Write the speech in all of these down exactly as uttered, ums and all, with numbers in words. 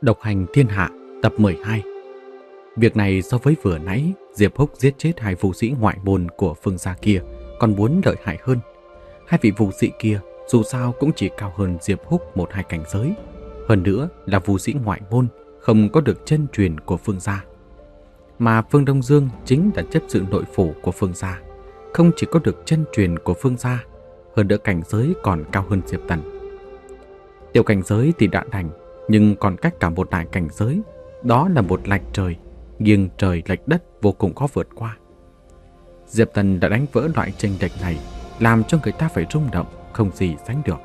Độc hành thiên hạ tập mười hai. Việc này so với vừa nãy Diệp Húc giết chết hai vũ sĩ ngoại môn của Phương gia kia còn muốn lợi hại hơn. Hai vị vũ sĩ kia dù sao cũng chỉ cao hơn Diệp Húc một hai cảnh giới. Hơn nữa là vũ sĩ ngoại môn, không có được chân truyền của Phương gia. Mà Phương Đông Dương chính là chấp sự nội phủ của Phương gia, không chỉ có được chân truyền của Phương gia, hơn nữa cảnh giới còn cao hơn Diệp Tần. Tiểu cảnh giới thì đã đành, nhưng còn cách cả một đại cảnh giới, đó là một lệch trời, nghiêng trời lệch đất vô cùng khó vượt qua. Diệp Tần đã đánh vỡ loại chênh lệch này, làm cho người ta phải rung động, không gì sánh được.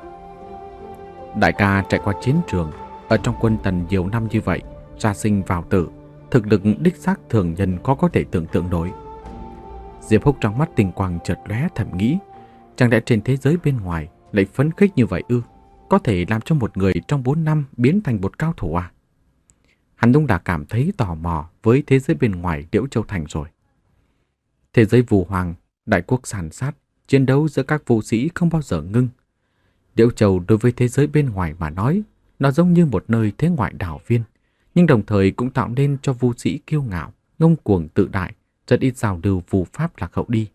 Đại ca trải qua chiến trường, ở trong quân Tần nhiều năm như vậy, ra sinh vào tử, thực lực đích xác thường nhân khó có thể tưởng tượng nổi. Diệp Húc trong mắt tinh quang chợt lóe, thầm nghĩ, chẳng lẽ trên thế giới bên ngoài lại phấn khích như vậy ư? Có thể làm cho một người trong bốn năm biến thành một cao thủ à? Hắn đúng là cảm thấy tò mò với thế giới bên ngoài Liễu Châu Thành rồi. Thế giới Vũ Hoàng, đại quốc sàn sát, chiến đấu giữa các vũ sĩ không bao giờ ngưng. Liễu Châu đối với thế giới bên ngoài mà nói, nó giống như một nơi thế ngoại đảo viên, nhưng đồng thời cũng tạo nên cho vũ sĩ kiêu ngạo, ngông cuồng tự đại, rất ít giao lưu phù pháp lạc hậu đi.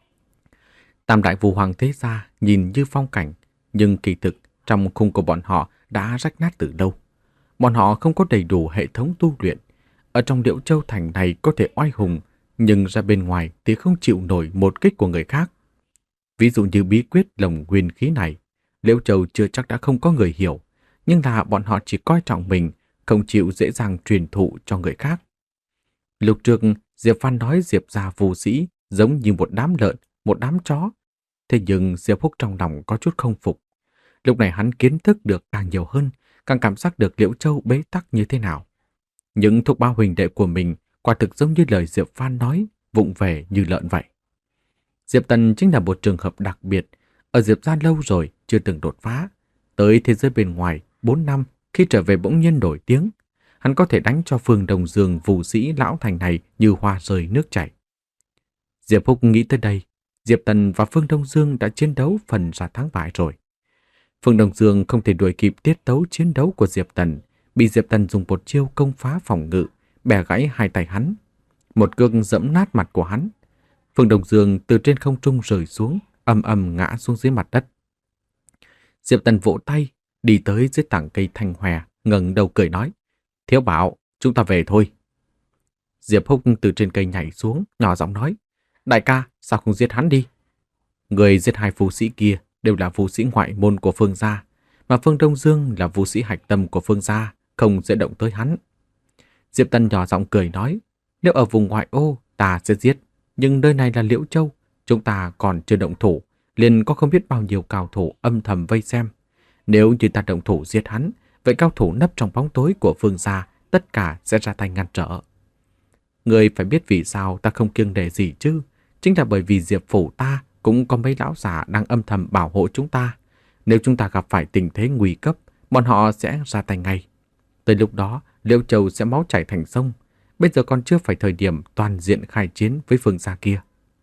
Tam đại Vũ Hoàng thế gia nhìn như phong cảnh, nhưng kỳ thực trong khung của bọn họ đã rách nát từ lâu. Bọn họ không có đầy đủ hệ thống tu luyện. Ở trong Liễu Châu Thành này có thể oai hùng, nhưng ra bên ngoài thì không chịu nổi một kích của người khác. Ví dụ như bí quyết lồng nguyên khí này, Liễu Châu chưa chắc đã không có người hiểu, nhưng là bọn họ chỉ coi trọng mình, không chịu dễ dàng truyền thụ cho người khác. Lúc trước, Diệp Phan nói Diệp gia vũ sĩ giống như một đám lợn, một đám chó. Thế nhưng Diệp Húc trong lòng có chút không phục. Lúc này hắn kiến thức được càng nhiều hơn, càng cảm giác được Liễu Châu bế tắc như thế nào. Những thúc ba huỳnh đệ của mình quả thực giống như lời Diệp Phan nói, vụng về như lợn vậy. Diệp Tần chính là một trường hợp đặc biệt, ở Diệp gia lâu rồi chưa từng đột phá. Tới thế giới bên ngoài bốn năm, khi trở về bỗng nhiên nổi tiếng, hắn có thể đánh cho Phương Đông Dương vũ sĩ lão thành này như hoa rơi nước chảy. Diệp Húc nghĩ tới đây, Diệp Tần và Phương Đông Dương đã chiến đấu phần ra thắng bại rồi. Phương Đông Dương không thể đuổi kịp tiết tấu chiến đấu của Diệp Tần, bị Diệp Tần dùng một chiêu công phá phòng ngự, bẻ gãy hai tay hắn. Một cước dẫm nát mặt của hắn. Phương Đông Dương từ trên không trung rơi xuống, ầm ầm ngã xuống dưới mặt đất. Diệp Tần vỗ tay, đi tới dưới tảng cây thanh hòe, ngẩng đầu cười nói, Thiếu Bảo, chúng ta về thôi. Diệp Húc từ trên cây nhảy xuống, nhỏ giọng nói, đại ca, sao không giết hắn đi? Người giết hai vũ sĩ kia đều là vũ sĩ ngoại môn của Phương gia, mà Phương Đông Dương là vũ sĩ hạch tâm của Phương gia, không dễ động tới hắn. Diệp Tần nhỏ giọng cười nói, nếu ở vùng ngoại ô ta sẽ giết, nhưng nơi này là Liễu Châu, chúng ta còn chưa động thủ, liền có không biết bao nhiêu cao thủ âm thầm vây xem. Nếu như ta động thủ giết hắn, vậy cao thủ nấp trong bóng tối của Phương gia tất cả sẽ ra tay ngăn trở. Người phải biết vì sao ta không kiêng nể gì chứ, chính là bởi vì Diệp phủ ta cũng có mấy lão già đang âm thầm bảo hộ chúng ta. Nếu chúng ta gặp phải tình thế nguy cấp, bọn họ sẽ ra tay ngay. Tới lúc đó, Liễu Châu sẽ máu chảy thành sông. Bây giờ còn chưa phải thời điểm toàn diện khai chiến với Phương gia kia.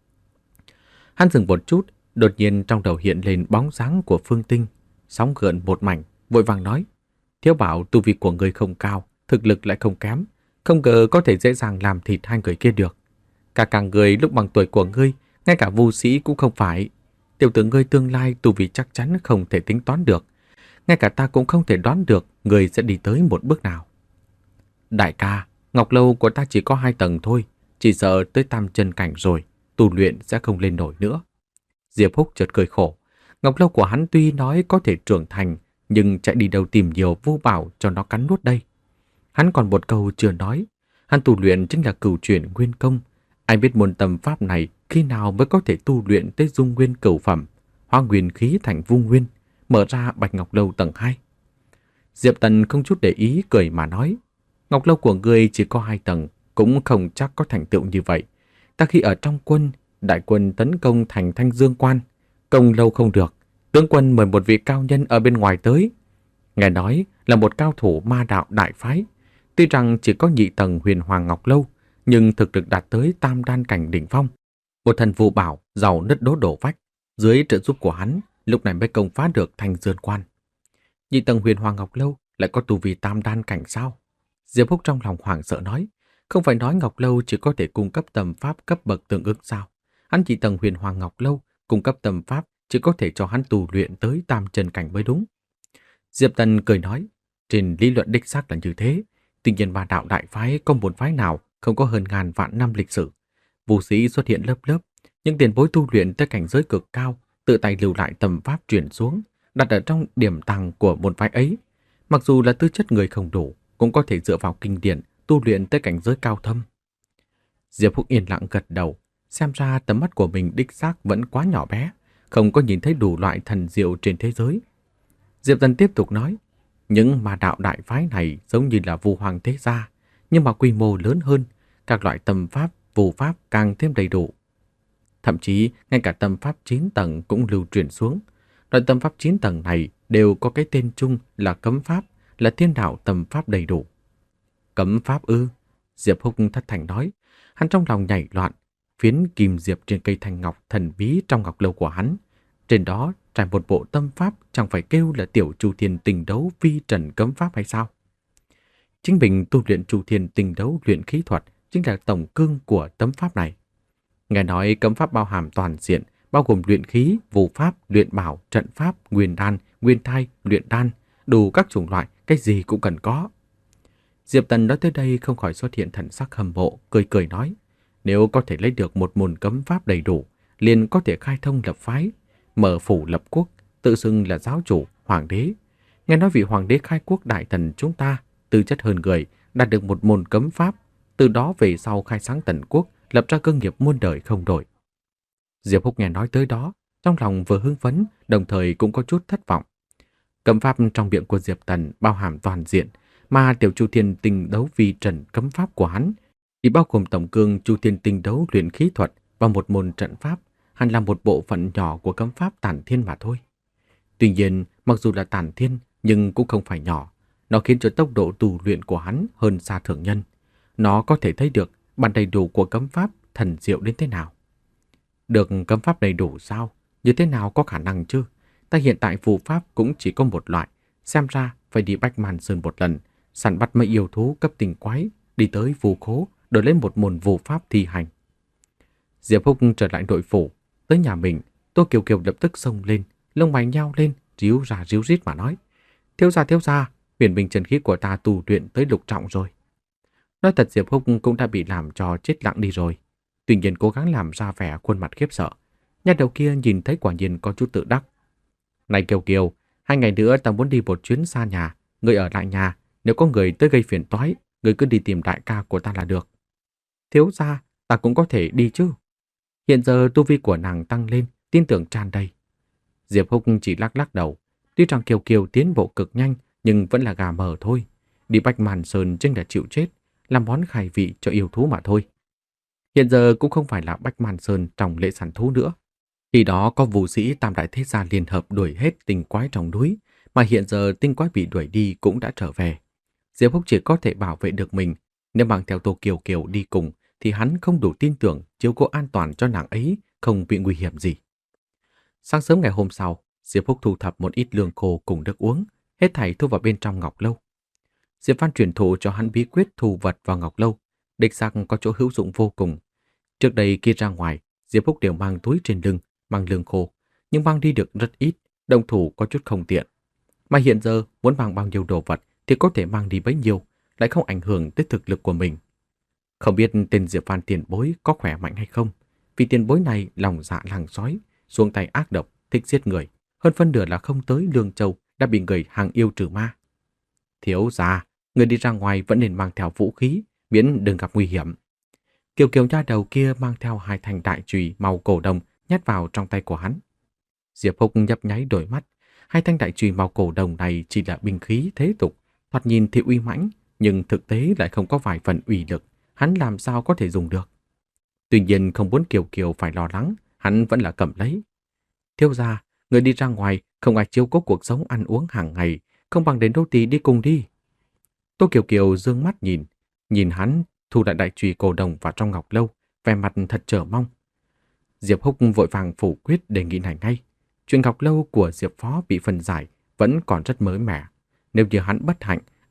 Hắn dừng một chút, đột nhiên trong đầu hiện lên bóng dáng của Phương Tinh, sóng gợn một mảnh, vội vàng nói, Thiếu Bảo, tu vi của người không cao, thực lực lại không kém, không ngờ có thể dễ dàng làm thịt hai người kia được. Cả cả người lúc bằng tuổi của ngươi, ngay cả vũ sĩ cũng không phải. Tiểu tử ngươi tương lai tu vi chắc chắn không thể tính toán được. Ngay cả ta cũng không thể đoán được ngươi sẽ đi tới một bước nào. Đại ca, ngọc lâu của ta chỉ có hai tầng thôi, chỉ sợ tới tam chân cảnh rồi, tu luyện sẽ không lên nổi nữa. Diệp Húc chợt cười khổ. Ngọc lâu của hắn tuy nói có thể trưởng thành, nhưng chạy đi đâu tìm nhiều vô bảo cho nó cắn nuốt đây. Hắn còn một câu chưa nói. Hắn tu luyện chính là cửu chuyển nguyên công. Ai biết môn tâm pháp này khi nào mới có thể tu luyện tới dung nguyên cửu phẩm, hóa nguyên khí thành vu nguyên, mở ra Bạch Ngọc Lâu tầng hai. Diệp Tần không chút để ý cười mà nói, Ngọc Lâu của ngươi chỉ có hai tầng, cũng không chắc có thành tựu như vậy. Ta khi ở trong quân, đại quân tấn công thành Thanh Dương Quan, công lâu không được, tướng quân mời một vị cao nhân ở bên ngoài tới. Nghe nói là một cao thủ ma đạo đại phái, tuy rằng chỉ có nhị tầng Huyền Hoàng Ngọc Lâu, nhưng thực lực đạt tới tam đan cảnh đỉnh phong. Một thần phù bảo giàu nứt đố đổ vách, dưới trợ giúp của hắn, lúc này mới công phá được Thanh Dương Quan. Nhị tầng Huyền Hoàng Ngọc Lâu lại có tu vi tam đan cảnh sao? Diệp Húc trong lòng hoảng sợ nói, không phải nói Ngọc Lâu chỉ có thể cung cấp tầm pháp cấp bậc tương ứng sao? Hắn chỉ tầng huyền hoàng Ngọc Lâu, cung cấp tầm pháp chỉ có thể cho hắn tu luyện tới tam chân cảnh mới đúng. Diệp Tần cười nói, trên lý luận đích xác là như thế. Tuy nhiên ba đạo đại phái có một phái nào không có hơn ngàn vạn năm lịch sử. Vũ sĩ xuất hiện lớp lớp, những tiền bối tu luyện tới cảnh giới cực cao, tự tay lưu lại tầm pháp truyền xuống, đặt ở trong điểm tàng của một phái ấy. Mặc dù là tư chất người không đủ, cũng có thể dựa vào kinh điển tu luyện tới cảnh giới cao thâm. Diệp Húc yên lặng gật đầu, xem ra tầm mắt của mình đích xác vẫn quá nhỏ bé, không có nhìn thấy đủ loại thần diệu trên thế giới. Diệp Tần tiếp tục nói, những ma đạo đại phái này giống như là Vu Hoàng thế gia, nhưng mà quy mô lớn hơn, các loại tâm pháp, phù pháp càng thêm đầy đủ. Thậm chí, ngay cả tâm pháp chín tầng cũng lưu truyền xuống. Loại tâm pháp chín tầng này đều có cái tên chung là cấm pháp, là thiên đạo tâm pháp đầy đủ. Cấm pháp ư? Diệp Húc thất thành nói, hắn trong lòng nhảy loạn, phiến kim diệp trên cây thanh ngọc thần bí trong ngọc lâu của hắn. Trên đó trải một bộ tâm pháp, chẳng phải kêu là tiểu Chu Thiên Tình Đấu vi trần cấm pháp hay sao? Chính mình tu luyện Chu Thiên Tình Đấu luyện khí thuật chính là tổng cương của tấm pháp này. Nghe nói cấm pháp bao hàm toàn diện, bao gồm luyện khí, phù pháp, luyện bảo, trận pháp, nguyên đan, nguyên thai, luyện đan, đủ các chủng loại, cái gì cũng cần có. Diệp Tần nói tới đây không khỏi xuất hiện thần sắc hâm mộ, cười cười nói, nếu có thể lấy được một môn cấm pháp đầy đủ, liền có thể khai thông lập phái, mở phủ lập quốc, tự xưng là giáo chủ, hoàng đế. Nghe nói vị hoàng đế khai quốc đại thần chúng ta, tư chất hơn người, đạt được một môn cấm pháp, từ đó về sau khai sáng tần quốc, lập ra cơ nghiệp muôn đời không đổi. Diệp Húc nghe nói tới đó, trong lòng vừa hưng phấn, đồng thời cũng có chút thất vọng. Cấm pháp trong miệng của Diệp Tần bao hàm toàn diện, mà tiểu Chu Thiên Tinh Đấu vi trần cấm pháp của hắn chỉ bao gồm tổng cương Chu Thiên Tinh Đấu luyện khí thuật và một môn trận pháp, hẳn là một bộ phận nhỏ của cấm pháp Tản Thiên mà thôi. Tuy nhiên, mặc dù là Tản Thiên nhưng cũng không phải nhỏ, nó khiến cho tốc độ tu luyện của hắn hơn xa thường nhân. Nó có thể thấy được bản đầy đủ của cấm pháp thần diệu đến thế nào. Được cấm pháp đầy đủ sao? Như thế nào có khả năng chứ? Ta hiện tại phù pháp cũng chỉ có một loại, xem ra phải đi Bách Man Sơn một lần, săn bắt mấy yêu thú cấp tình quái, đi tới phù khố, đổi lấy một môn phù pháp thi hành. Diệp Húc trở lại nội phủ, tới nhà mình, Tô Kiều Kiều lập tức xông lên, lông mày nhao lên, ríu ra ríu rít mà nói, thiếu gia thiếu gia, huyền bình chân khí của ta tu luyện tới lục trọng rồi. Nói thật, Diệp Húc cũng đã bị làm cho chết lặng đi rồi. Tuy nhiên cố gắng làm ra vẻ khuôn mặt khiếp sợ. Nhà đầu kia nhìn thấy quả nhiên có chút tự đắc. Này Kiều Kiều, hai ngày nữa ta muốn đi một chuyến xa nhà, người ở lại nhà, nếu có người tới gây phiền toái, người cứ đi tìm đại ca của ta là được. Thiếu gia, ta cũng có thể đi chứ. Hiện giờ tu vi của nàng tăng lên, tin tưởng tràn đầy. Diệp Húc chỉ lắc lắc đầu. Tuy rằng Kiều Kiều tiến bộ cực nhanh, nhưng vẫn là gà mờ thôi. Đi Bách Màn Sơn chính là chịu chết, làm món khai vị cho yêu thú mà thôi. Hiện giờ cũng không phải là Bách Màn Sơn trong lễ săn thú nữa. Khi đó có vũ sĩ tam đại thế gia liên hợp đuổi hết tinh quái trong núi, mà hiện giờ tinh quái bị đuổi đi cũng đã trở về. Diệp Húc chỉ có thể bảo vệ được mình. Nếu mang theo Tô Kiều Kiều đi cùng, thì hắn không đủ tin tưởng chiếu cố an toàn cho nàng ấy không bị nguy hiểm gì. Sáng sớm ngày hôm sau, Diệp Húc thu thập một ít lương khô cùng nước uống, hết thảy thu vào bên trong ngọc lâu. Diệp Văn truyền thụ cho hắn bí quyết thu vật vào ngọc lâu, đích xác có chỗ hữu dụng vô cùng. Trước đây khi ra ngoài, Diệp Húc đều mang túi trên lưng, mang lương khô, nhưng mang đi được rất ít, động thủ có chút không tiện. Mà hiện giờ muốn mang bao nhiêu đồ vật thì có thể mang đi bấy nhiêu, lại không ảnh hưởng tới thực lực của mình. Không biết tên Diệp Văn tiền bối có khỏe mạnh hay không, vì tiền bối này lòng dạ làng sói, xuống tay ác độc, thích giết người, hơn phân nửa là không tới Lương Châu đã bị người hàng yêu trừ ma. Thiếu gia, người đi ra ngoài vẫn nên mang theo vũ khí, miễn đừng gặp nguy hiểm. Kiều Kiều nha đầu kia mang theo hai thanh đại chùy màu cổ đồng nhét vào trong tay của hắn. Diệp Húc nhấp nháy đôi mắt, hai thanh đại chùy màu cổ đồng này chỉ là binh khí thế tục, thoạt nhìn thì uy mãnh, nhưng thực tế lại không có vài phần uy lực, hắn làm sao có thể dùng được. Tuy nhiên không muốn Kiều Kiều phải lo lắng, hắn vẫn là cầm lấy. Thiếu gia, người đi ra ngoài không ai chiếu cố cuộc sống ăn uống hàng ngày, không bằng đến đô tỳ đi cùng đi. Tô Kiều Kiều dương mắt nhìn, nhìn hắn thu lại đại chùy cổ đồng vào trong ngọc lâu, vẻ mặt thật chờ mong. Diệp Húc vội vàng phủ quyết đề nghị này ngay. Chuyện ngọc lâu của Diệp Phó bị phân giải vẫn còn rất mới mẻ. Nếu như hắn bất hạnh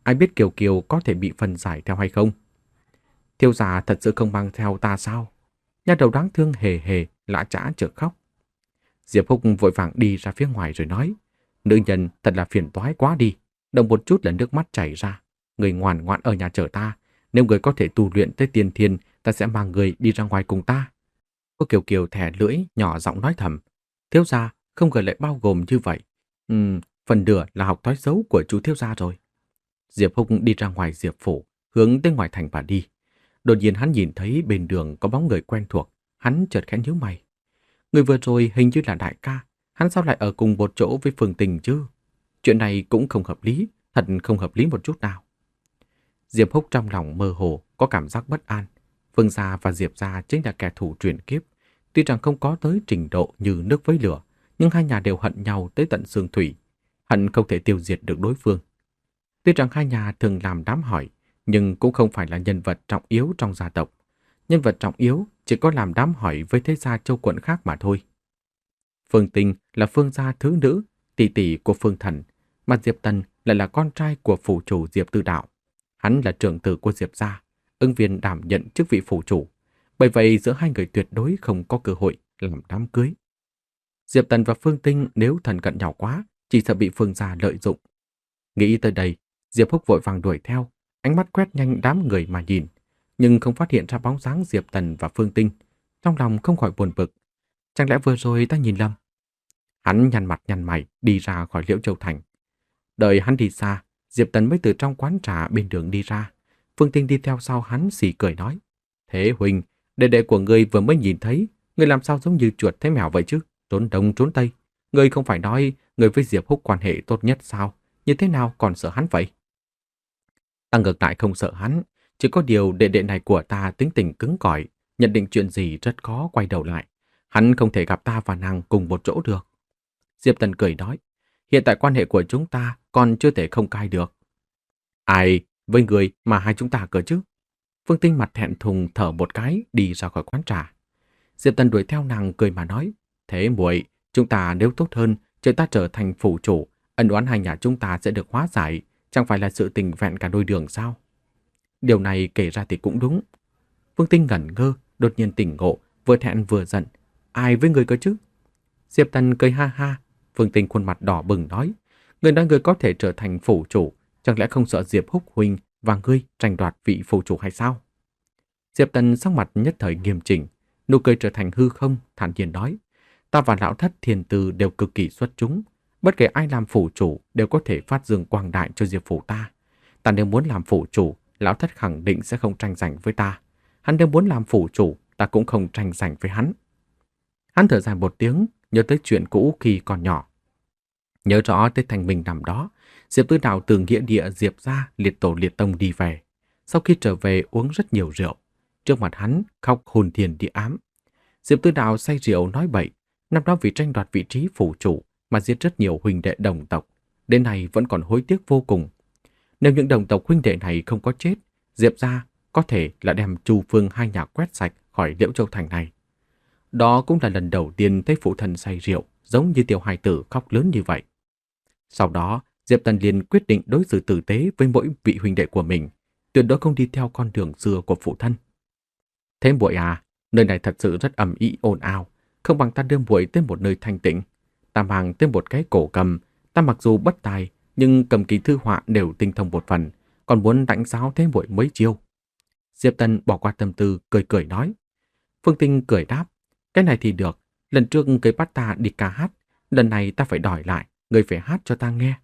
ai biết Kiều Kiều có thể bị phân giải theo hay không? Thiếu gia thật sự không mang theo ta sao? Nhà đầu đáng thương hề hề, lã chã chợt khóc. Diệp Húc vội vàng đi ra phía ngoài rồi nói, nữ nhân thật là phiền toái quá đi, động một chút là nước mắt chảy ra. Người ngoan ngoãn ở nhà chờ ta, nếu người có thể tu luyện tới tiên thiên, ta sẽ mang người đi ra ngoài cùng ta. Cô Kiều Kiều thẻ lưỡi, nhỏ giọng nói thầm, thiếu gia không ngờ lại bao gồm như vậy. Ừm, phần nửa là học thói xấu của chú thiếu gia rồi. Diệp Húc đi ra ngoài Diệp phủ, hướng tới ngoài thành mà đi. Đột nhiên hắn nhìn thấy bên đường có bóng người quen thuộc, hắn chợt khẽ nhíu mày. Người vừa rồi hình như là đại ca, hắn sao lại ở cùng một chỗ với Phương Tình chứ? Chuyện này cũng không hợp lý, thật không hợp lý một chút nào. Diệp Húc trong lòng mơ hồ có cảm giác bất an. Phương gia và Diệp gia chính là kẻ thù truyền kiếp. Tuy rằng không có tới trình độ như nước với lửa, nhưng hai nhà đều hận nhau tới tận xương thủy. Hận không thể tiêu diệt được đối phương. Tuy rằng hai nhà thường làm đám hỏi, nhưng cũng không phải là nhân vật trọng yếu trong gia tộc. Nhân vật trọng yếu chỉ có làm đám hỏi với thế gia châu quận khác mà thôi. Phương Tình là Phương gia thứ nữ, tỷ tỷ của Phương Thần, mà Diệp Tần lại là con trai của phủ chủ Diệp Tư Đạo. Hắn là trưởng tử của Diệp gia, ứng viên đảm nhận chức vị phủ chủ. Bởi vậy giữa hai người tuyệt đối không có cơ hội làm đám cưới. Diệp Tần và Phương Tinh nếu thân cận nhau quá, chỉ sợ bị Phương gia lợi dụng. Nghĩ tới đây, Diệp Húc vội vàng đuổi theo, ánh mắt quét nhanh đám người mà nhìn, nhưng không phát hiện ra bóng dáng Diệp Tần và Phương Tinh. Trong lòng không khỏi buồn bực. Chẳng lẽ vừa rồi ta nhìn lầm? Hắn nhăn mặt nhăn mày đi ra khỏi Liễu Châu Thành. Đợi hắn đi xa, Diệp Tần mới từ trong quán trà bên đường đi ra. Phương Tinh đi theo sau hắn xì cười nói, thế huynh, đệ đệ của ngươi vừa mới nhìn thấy, ngươi làm sao giống như chuột thấy mèo vậy chứ? Trốn đông trốn tây. Ngươi không phải nói ngươi với Diệp Húc quan hệ tốt nhất sao? Như thế nào còn sợ hắn vậy? Ta ngược lại không sợ hắn, chỉ có điều đệ đệ này của ta tính tình cứng cỏi, nhận định chuyện gì rất khó quay đầu lại. Hắn không thể gặp ta và nàng cùng một chỗ được. Diệp Tần cười nói, hiện tại quan hệ của chúng ta còn chưa thể không cai được. Ai với người mà hai chúng ta cơ chứ? Phương Tinh mặt thẹn thùng thở một cái đi ra khỏi quán trà. Diệp Tần đuổi theo nàng cười mà nói, thế muội, chúng ta nếu tốt hơn, chờ ta trở thành phủ chủ, ân oán hai nhà chúng ta sẽ được hóa giải, chẳng phải là sự tình vẹn cả đôi đường sao? Điều này kể ra thì cũng đúng. Phương Tinh ngẩn ngơ, đột nhiên tỉnh ngộ, vừa thẹn vừa giận. Ai với người cơ chứ? Diệp Tần cười ha ha. Phương Tinh khuôn mặt đỏ bừng nói, người nói người có thể trở thành phủ chủ, chẳng lẽ không sợ Diệp Húc huynh và ngươi tranh đoạt vị phủ chủ hay sao? Diệp Tần sắc mặt nhất thời nghiêm chỉnh, nụ cười trở thành hư không, thản nhiên nói, ta và lão thất Thiên Tư đều cực kỳ xuất chúng, bất kể ai làm phủ chủ đều có thể phát dương quang đại cho Diệp phủ ta. Ta nếu muốn làm phủ chủ, lão thất khẳng định sẽ không tranh giành với ta. Hắn nếu muốn làm phủ chủ, ta cũng không tranh giành với hắn. Hắn thở dài một tiếng, nhớ tới chuyện cũ khi còn nhỏ. Nhớ rõ tới thành mình nằm đó, Diệp Tư Đạo từ nghĩa địa Diệp ra liệt tổ liệt tông đi về. Sau khi trở về uống rất nhiều rượu. Trước mặt hắn khóc hồn thiền địa ám. Diệp Tư Đạo say rượu nói bậy, năm đó vì tranh đoạt vị trí phủ chủ mà giết rất nhiều huynh đệ đồng tộc. Đến nay vẫn còn hối tiếc vô cùng. Nếu những đồng tộc huynh đệ này không có chết, Diệp ra có thể là đem Chu Phương hai nhà quét sạch khỏi Liễu Châu Thành này. Đó cũng là lần đầu tiên thấy phụ thân say rượu, giống như tiểu hài tử khóc lớn như vậy. Sau đó, Diệp Tần liền quyết định đối xử tử tế với mỗi vị huynh đệ của mình, tuyệt đối không đi theo con đường xưa của phụ thân. Thế muội à, nơi này thật sự rất ầm ĩ ồn ào, không bằng ta đưa muội tới một nơi thanh tĩnh. Ta mang tới một cái cổ cầm, ta mặc dù bất tài, nhưng cầm kỳ thư họa đều tinh thông một phần, còn muốn đánh giáo thế muội mấy chiêu. Diệp Tần bỏ qua tâm tư, cười cười nói. Phương Tinh cười đáp, cái này thì được, lần trước người bắt ta đi ca hát, lần này ta phải đòi lại, người phải hát cho ta nghe.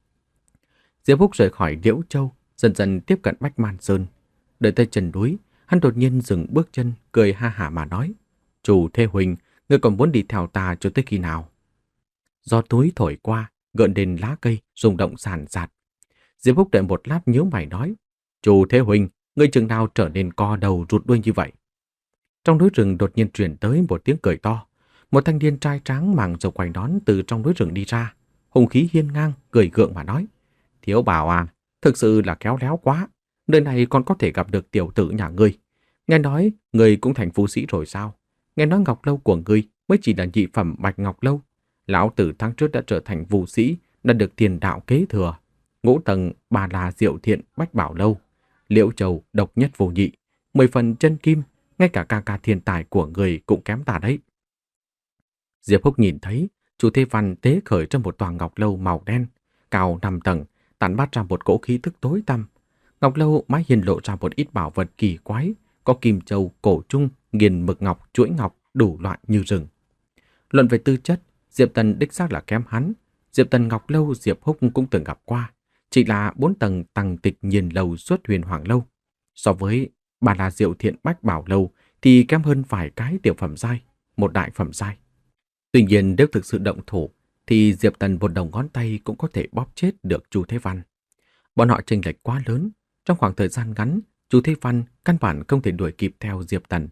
Diệp Húc rời khỏi Liễu Châu, dần dần tiếp cận Bách Man Sơn. Đợi tới chân núi, hắn đột nhiên dừng bước chân, cười ha hả mà nói, chủ Thê Huỳnh, người còn muốn đi theo ta cho tới khi nào? Gió túi thổi qua, gợn lên lá cây, rung động sàn sạt. Diệp Húc đợi một lát nhíu mày nói, chủ Thế Huỳnh, người chừng nào trở nên co đầu rụt đuôi như vậy? Trong núi rừng đột nhiên truyền tới một tiếng cười to. Một thanh niên trai tráng màng râu quai nón từ trong núi rừng đi ra, hùng khí hiên ngang, cười gượng mà nói, thiếu bảo à, thực sự là khéo léo quá, nơi này còn có thể gặp được tiểu tử nhà ngươi. Nghe nói ngươi cũng thành phú sĩ rồi sao? Nghe nói ngọc lâu của ngươi mới chỉ là nhị phẩm bạch ngọc lâu. Lão tử tháng trước đã trở thành vũ sĩ, đã được tiền đạo kế thừa. ngũ tầng Bà là Diệu Thiện Bách Bảo Lâu, Liễu Châu độc nhất vô nhị, mười phần chân kim, ngay cả ca ca thiên tài của người cũng kém ta đấy. Diệp Húc nhìn thấy Chu Thế Văn tế khởi trong một tòa ngọc lâu màu đen, cao năm tầng, tản mát ra một cỗ khí tức tối tăm. Ngọc lâu mái hiên lộ ra một ít bảo vật kỳ quái, có kim châu, cổ trung, nghiền mực ngọc, chuỗi ngọc, đủ loại như rừng. Luận về tư chất, Diệp Tần đích xác là kém hắn. Diệp Tần Ngọc Lâu Diệp Húc cũng từng gặp qua, chỉ là bốn tầng Tăng Tịch Nhiên Lâu xuất Huyền Hoàng Lâu. So với Bà là Diệu Thiện Bách Bảo Lâu thì kém hơn vài cái tiểu phẩm giai, một đại phẩm giai. Tuy nhiên nếu thực sự động thủ thì Diệp Tần một đầu ngón tay cũng có thể bóp chết được Chu Thế Văn. Bọn họ chênh lệch quá lớn, trong khoảng thời gian ngắn, Chu Thế Văn căn bản không thể đuổi kịp theo Diệp Tần.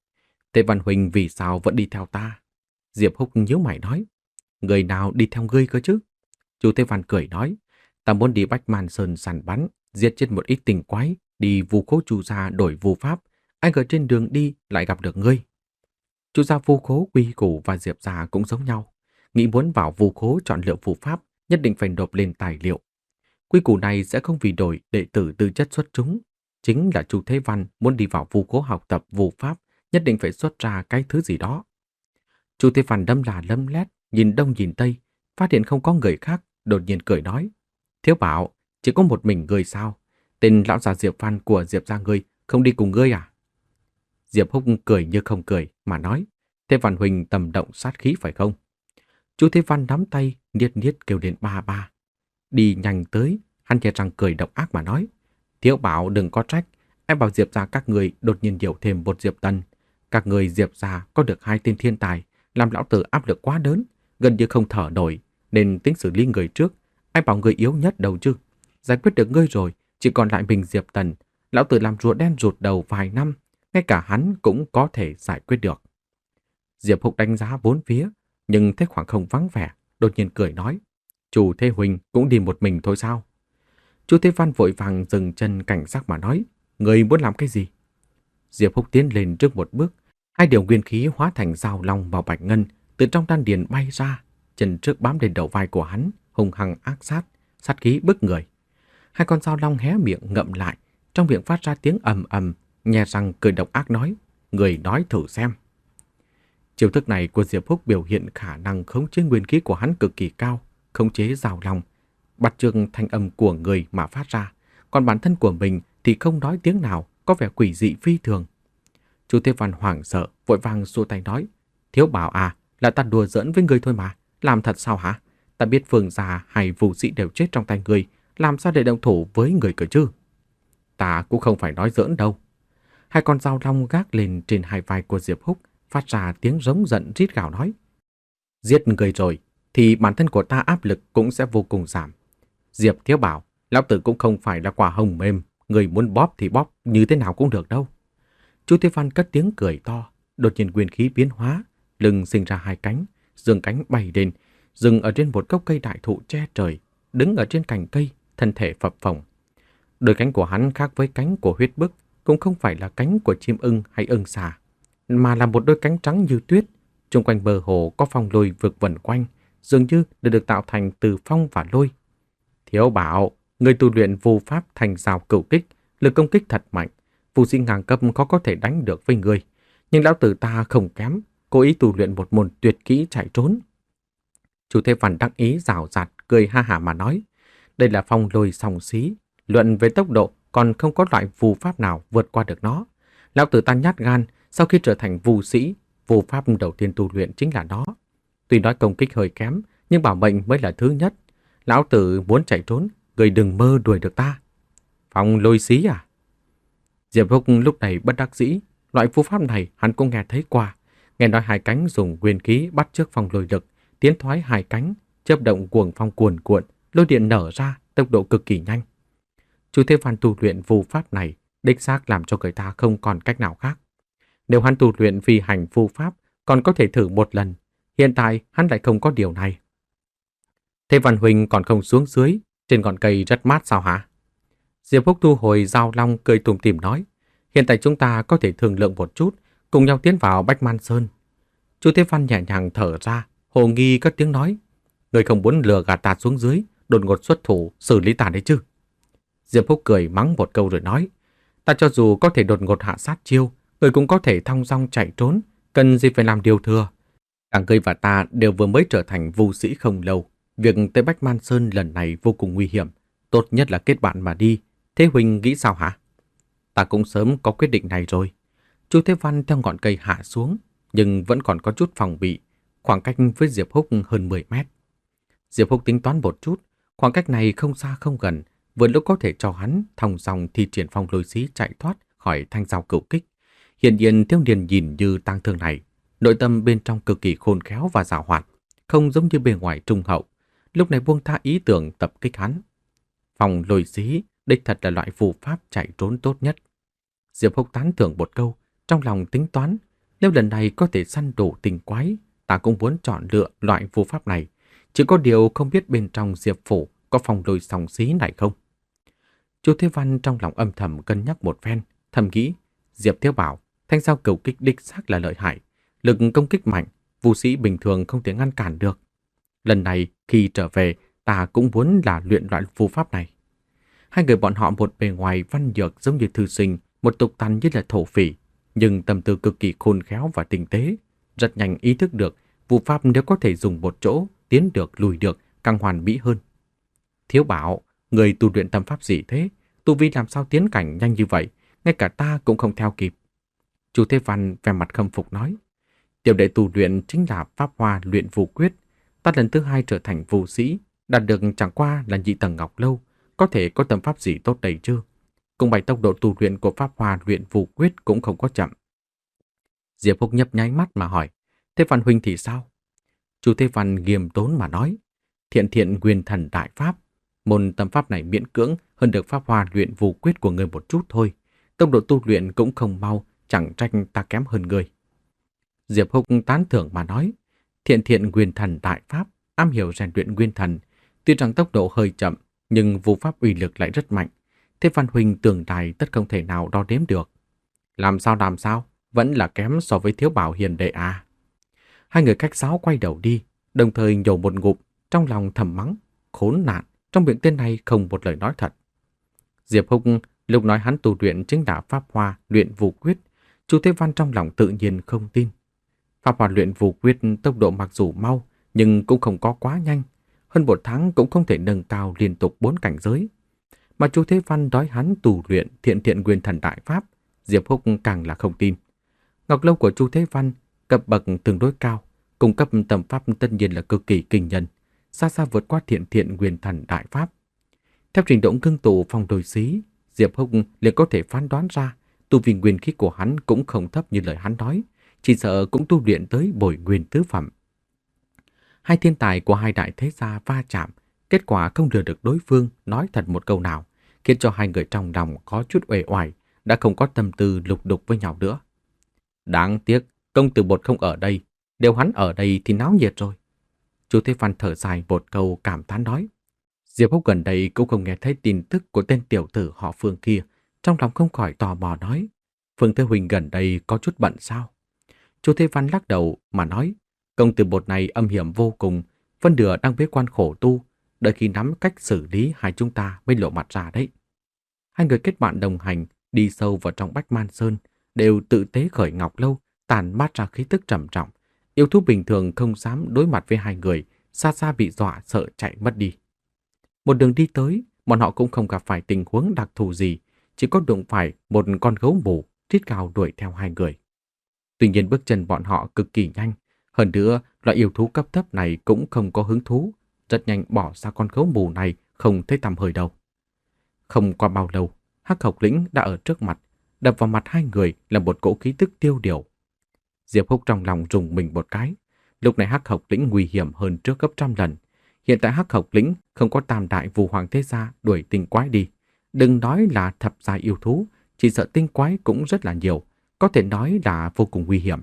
Thế Văn huynh vì sao vẫn đi theo ta? Diệp Húc nhíu mày nói. Người nào đi theo ngươi cơ chứ? Chu Thế Văn cười nói. Ta muốn đi Bách Man Sơn săn bắn, giết chết một ít tình quái, đi vu khố Chu gia đổi vu pháp. Anh ở trên đường đi lại gặp được ngươi. Chu gia vu khố quy củ và Diệp gia cũng giống nhau. Nghĩ muốn vào vu khố chọn lựa phù pháp, nhất định phải nộp lên tài liệu. Quy củ này sẽ không vì đổi đệ tử tư chất xuất chúng. Chính là Chu Thế Văn muốn đi vào vu khố học tập vu pháp, nhất định phải xuất ra cái thứ gì đó. Chu Thế Văn đâm là lâm lét, nhìn đông nhìn tây, phát hiện không có người khác, đột nhiên cười nói. Thiếu bảo, chỉ có một mình ngươi sao? Tên lão già Diệp Văn của Diệp gia ngươi không đi cùng ngươi à? Diệp Húc cười như không cười mà nói. Thế Văn huynh tầm động sát khí phải không? Chu Thế Văn nắm tay, niết niết kêu đến ba ba. Đi nhanh tới, hắn nhếch răng cười độc ác mà nói. Thiếu bảo đừng có trách, em bảo Diệp gia các người đột nhiên điều thêm một Diệp Tần. Các người Diệp gia có được hai tên thiên tài, làm lão tử áp lực quá lớn, gần như không thở nổi, nên tính xử lý người trước. Ai bảo người yếu nhất đâu chứ? Giải quyết được ngươi rồi, chỉ còn lại mình Diệp Tần. Lão tử làm rùa đen rụt đầu vài năm, ngay cả hắn cũng có thể giải quyết được. Diệp Húc đánh giá bốn phía, nhưng thấy khoảng không vắng vẻ, đột nhiên cười nói. Chu Thế huynh cũng đi một mình thôi sao? Chu Thế Văn vội vàng dừng chân cảnh giác mà nói. Người muốn làm cái gì? Diệp Húc tiến lên trước một bước, hai điều nguyên khí hóa thành dao long màu bạch ngân từ trong đan điền bay ra, chân trước bám lên đầu vai của hắn, hung hăng ác sát, sát khí bức người. Hai con dao long hé miệng ngậm lại, trong miệng phát ra tiếng ầm ầm, nhe răng cười độc ác nói, người nói thử xem. Chiêu thức này của Diệp Húc biểu hiện khả năng khống chế nguyên khí của hắn cực kỳ cao, khống chế dao long, bắt chước thanh âm của người mà phát ra, còn bản thân của mình thì không nói tiếng nào, có vẻ quỷ dị phi thường. Chu Thế Văn hoảng sợ, vội vàng xua tay nói, thiếu bảo à, là ta đùa giỡn với người thôi mà, làm thật sao hả? Ta biết Phương gia hay Vũ Sĩ đều chết trong tay người, làm sao để động thủ với người cơ chứ? Ta cũng không phải nói giỡn đâu. Hai con dao long gác lên trên hai vai của Diệp Húc, phát ra tiếng rống giận rít gào nói. Giết người rồi, thì bản thân của ta áp lực cũng sẽ vô cùng giảm. Diệp thiếu bảo, lão tử cũng không phải là quả hồng mềm, người muốn bóp thì bóp như thế nào cũng được đâu. Chu Thế Văn cất tiếng cười to, đột nhiên nguyên khí biến hóa, lưng sinh ra hai cánh, dương cánh bay lên, dừng ở trên một gốc cây đại thụ che trời, đứng ở trên cành cây, thân thể phập phồng. Đôi cánh của hắn khác với cánh của huyết bức, cũng không phải là cánh của chim ưng hay ưng xà, mà là một đôi cánh trắng như tuyết. Xung quanh bờ hồ có phong lôi vực vần quanh, dường như đều được tạo thành từ phong và lôi. Thiếu bảo, người tu luyện vu pháp thành rào cửu kích, lực công kích thật mạnh, Vũ sĩ ngang cấp khó có thể đánh được với người, nhưng lão tử ta không kém, cố ý tu luyện một môn tuyệt kỹ chạy trốn. Chu Thế Văn đắc ý rào rạt, cười ha hả mà nói, đây là phong lôi song xí, luận về tốc độ còn không có loại vu pháp nào vượt qua được nó. Lão tử ta nhát gan, sau khi trở thành vu sĩ, vu pháp đầu tiên tu luyện chính là nó. Tuy nói công kích hơi kém, nhưng bảo mệnh mới là thứ nhất. Lão tử muốn chạy trốn, người đừng mơ đuổi được ta. Phong lôi xí à? Diệp Húc lúc này bất đắc dĩ, loại phù pháp này hắn cũng nghe thấy qua. Nghe nói hai cánh dùng nguyên khí bắt chước phong lôi lực, tiến thoái hai cánh, chớp động cuồng phong cuồn cuộn, lôi điện nở ra, tốc độ cực kỳ nhanh. Chu Thế Văn tu luyện phù pháp này, đích xác làm cho người ta không còn cách nào khác. Nếu hắn tu luyện phi hành phù pháp, còn có thể thử một lần. Hiện tại hắn lại không có điều này. Thế Văn huynh còn không xuống dưới, trên ngọn cây rất mát sao hả? Diệp Húc thu hồi dao long, cười tủm tỉm nói, hiện tại chúng ta có thể thương lượng một chút, cùng nhau tiến vào Bách Man Sơn. Chu Thế Văn nhẹ nhàng thở ra, hồ nghi cất tiếng nói, người không muốn lừa gạt ta xuống dưới, đột ngột xuất thủ xử lý ta đấy chứ. Diệp Húc cười mắng một câu rồi nói, ta cho dù có thể đột ngột hạ sát chiêu, người cũng có thể thong dong chạy trốn, cần gì phải làm điều thừa. Cả ngươi và ta đều vừa mới trở thành vu sĩ không lâu, việc tới Bách Man Sơn lần này vô cùng nguy hiểm, tốt nhất là kết bạn mà đi. Thế huynh nghĩ sao hả? Ta cũng sớm có quyết định này rồi. Chu Thế Văn theo ngọn cây hạ xuống, nhưng vẫn còn có chút phòng bị, khoảng cách với Diệp Húc hơn mười mét. Diệp Húc tính toán một chút, khoảng cách này không xa không gần, vừa lúc có thể cho hắn thong dong thi triển phong lôi xí chạy thoát khỏi thanh dao cửu kích. Hiển nhiên thiếu niên nhìn như tang thương này, nội tâm bên trong cực kỳ khôn khéo và giàu hoạt, không giống như bề ngoài trung hậu. Lúc này buông tha ý tưởng tập kích hắn. Phong lôi xí đích thật là loại phù pháp chạy trốn tốt nhất. Diệp Húc tán thưởng một câu, trong lòng tính toán, nếu lần này có thể săn đủ tình quái, ta cũng muốn chọn lựa loại phù pháp này. Chỉ có điều không biết bên trong Diệp phủ có phong lôi song xí này không. Chu Thế Văn trong lòng âm thầm cân nhắc một phen, thầm nghĩ, Diệp Thiếu bảo, thanh sao cửu kích đích xác là lợi hại, lực công kích mạnh, vu sĩ bình thường không thể ngăn cản được. Lần này khi trở về, ta cũng muốn là luyện loại phù pháp này. Hai người bọn họ một bề ngoài văn nhược giống như thư sinh, một tục tằn như là thổ phỉ, nhưng tâm tư cực kỳ khôn khéo và tinh tế, rất nhanh ý thức được phù pháp nếu có thể dùng một chỗ, tiến được lùi được, càng hoàn mỹ hơn. Thiếu bảo, người tu luyện tâm pháp gì thế? Tu vi làm sao tiến cảnh nhanh như vậy? Ngay cả ta cũng không theo kịp. Chu Thế Văn vẻ mặt khâm phục nói, tiểu đệ tu luyện chính là pháp hoa luyện phù quyết. Ta lần thứ hai trở thành phù sĩ, đạt được chẳng qua là nhị tầng ngọc lâu, có thể có tâm pháp gì tốt đầy chưa? Cùng bày tốc độ tu luyện của pháp hoa luyện phù quyết cũng không có chậm. Diệp Húc nhấp nháy mắt mà hỏi, Thế Văn huynh thì sao? Chu Thế Văn nghiêm tốn mà nói, thiện thiện nguyên thần đại pháp, môn tâm pháp này miễn cưỡng hơn được pháp hoa luyện phù quyết của người một chút thôi. Tốc độ tu luyện cũng không mau, chẳng trách ta kém hơn người. Diệp Húc tán thưởng mà nói, thiện thiện nguyên thần đại pháp, am hiểu rèn luyện nguyên thần, tuy rằng tốc độ hơi chậm, nhưng phù pháp uy lực lại rất mạnh. Thế Văn huynh tưởng tài tất không thể nào đo đếm được. Làm sao làm sao, vẫn là kém so với Thiếu bảo hiền đệ à. Hai người khách sáo quay đầu đi, đồng thời nhổ một ngụm, trong lòng thầm mắng, khốn nạn, trong miệng tên này không một lời nói thật. Diệp Húc lúc nói hắn tu luyện chính là pháp hoa luyện phù quyết, Chu Thế Văn trong lòng tự nhiên không tin. Pháp hoa luyện phù quyết tốc độ mặc dù mau, nhưng cũng không có quá nhanh, hơn một tháng cũng không thể nâng cao liên tục bốn cảnh giới. Mà Chu Thế Văn nói hắn tu luyện thiện thiện nguyên thần đại pháp, Diệp Húc càng là không tin. Ngọc lâu của Chu Thế Văn cấp bậc tương đối cao, cung cấp tầm pháp tất nhiên là cực kỳ kinh nhân, xa xa vượt qua thiện thiện nguyên thần đại pháp. Theo trình độ ngưng tụ phong đồi xí, Diệp Húc liền có thể phán đoán ra tu vi nguyên khí của hắn cũng không thấp như lời hắn nói, chỉ sợ cũng tu luyện tới bồi nguyên tứ phẩm. Hai thiên tài của hai đại thế gia va chạm, kết quả không lừa được đối phương nói thật một câu nào, khiến cho hai người trong lòng có chút uể oải, đã không có tâm tư lục đục với nhau nữa. Đáng tiếc, công tử Bột không ở đây, nếu hắn ở đây thì náo nhiệt rồi. Chu Thế Văn thở dài một câu cảm thán nói. Diệp Húc gần đây cũng không nghe thấy tin tức của tên tiểu tử họ Phương kia, trong lòng không khỏi tò mò nói, Phương Thế Huynh gần đây có chút bận sao? Chu Thế Văn lắc đầu mà nói, công tử Bột này âm hiểm vô cùng, Vân Đừa đang bế quan khổ tu, đợi khi nắm cách xử lý hai chúng ta mới lộ mặt ra đấy. Hai người kết bạn đồng hành, đi sâu vào trong Bách Man Sơn, đều tự tế khởi ngọc lâu, tàn mát ra khí tức trầm trọng. Yêu thú bình thường không dám đối mặt với hai người, xa xa bị dọa sợ chạy mất đi. Một đường đi tới, bọn họ cũng không gặp phải tình huống đặc thù gì, chỉ có đụng phải một con gấu mù rít gào đuổi theo hai người. Tuy nhiên bước chân bọn họ cực kỳ nhanh, hơn nữa loại yêu thú cấp thấp này cũng không có hứng thú, rất nhanh bỏ xa con gấu mù này không thấy tăm hơi đâu. Không qua bao lâu, Hắc Hộc Lĩnh đã ở trước mặt, đập vào mặt hai người là một cỗ khí tức tiêu điều. Diệp Húc trong lòng rùng mình một cái, lúc này Hắc Hộc Lĩnh nguy hiểm hơn trước gấp trăm lần. Hiện tại Hắc Hộc Lĩnh không có tam đại Vu Hoàng thế gia đuổi tinh quái đi, đừng nói là thập giai yêu thú, chỉ sợ tinh quái cũng rất là nhiều, có thể nói là vô cùng nguy hiểm.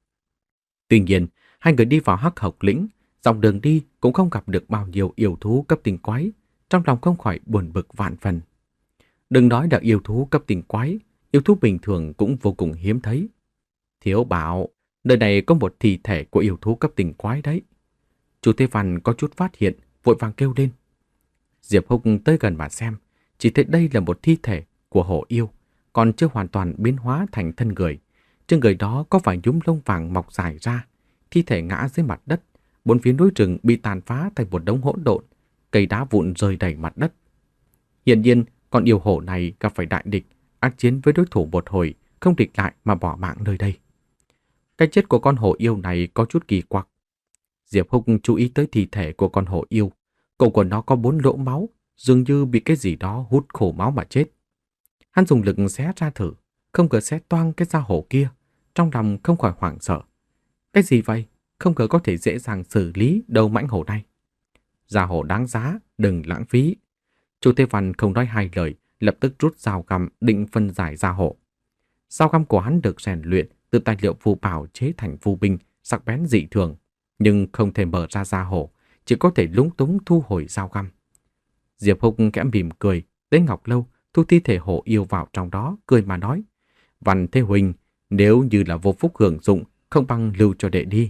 Tuy nhiên, hai người đi vào Hắc Hộc Lĩnh, dọc đường đi cũng không gặp được bao nhiêu yêu thú cấp tinh quái, trong lòng không khỏi buồn bực vạn phần. Đừng nói là yêu thú cấp tinh quái, yêu thú bình thường cũng vô cùng hiếm thấy. Thiếu bảo, nơi này có một thi thể của yêu thú cấp tinh quái đấy. Chu Thế Văn có chút phát hiện, vội vàng kêu lên. Diệp Húc tới gần mà xem, chỉ thấy đây là một thi thể của hổ yêu, còn chưa hoàn toàn biến hóa thành thân người. Trên người đó có vài nhúm lông vàng mọc dài ra, thi thể ngã dưới mặt đất, bốn phía núi rừng bị tàn phá thành một đống hỗn độn, cây đá vụn rơi đầy mặt đất. Hiển nhiên, con yêu hổ này gặp phải đại địch, ác chiến với đối thủ một hồi, không địch lại mà bỏ mạng nơi đây. Cái chết của con hổ yêu này có chút kỳ quặc. Diệp Húc chú ý tới thi thể của con hổ yêu. Cổ của nó có bốn lỗ máu, dường như bị cái gì đó hút khổ máu mà chết. Hắn dùng lực xé ra thử, không ngờ xé toang cái da hổ kia, trong lòng không khỏi hoảng sợ. Cái gì vậy? Không ngờ có thể dễ dàng xử lý đầu mãnh hổ này. Da hổ đáng giá, đừng lãng phí. Chu Thế Văn không nói hai lời, lập tức rút dao găm định phân giải da hổ. Dao găm của hắn được rèn luyện từ tài liệu phù bảo chế thành phù binh, sắc bén dị thường, nhưng không thể mở ra da hổ, chỉ có thể lúng túng thu hồi dao găm. Diệp Húc khẽ mỉm cười, lấy ngọc lâu thu thi thể hổ yêu vào trong đó, cười mà nói: Văn Thế Huynh, nếu như là vô phúc hưởng dụng, không bằng lưu cho đệ đi.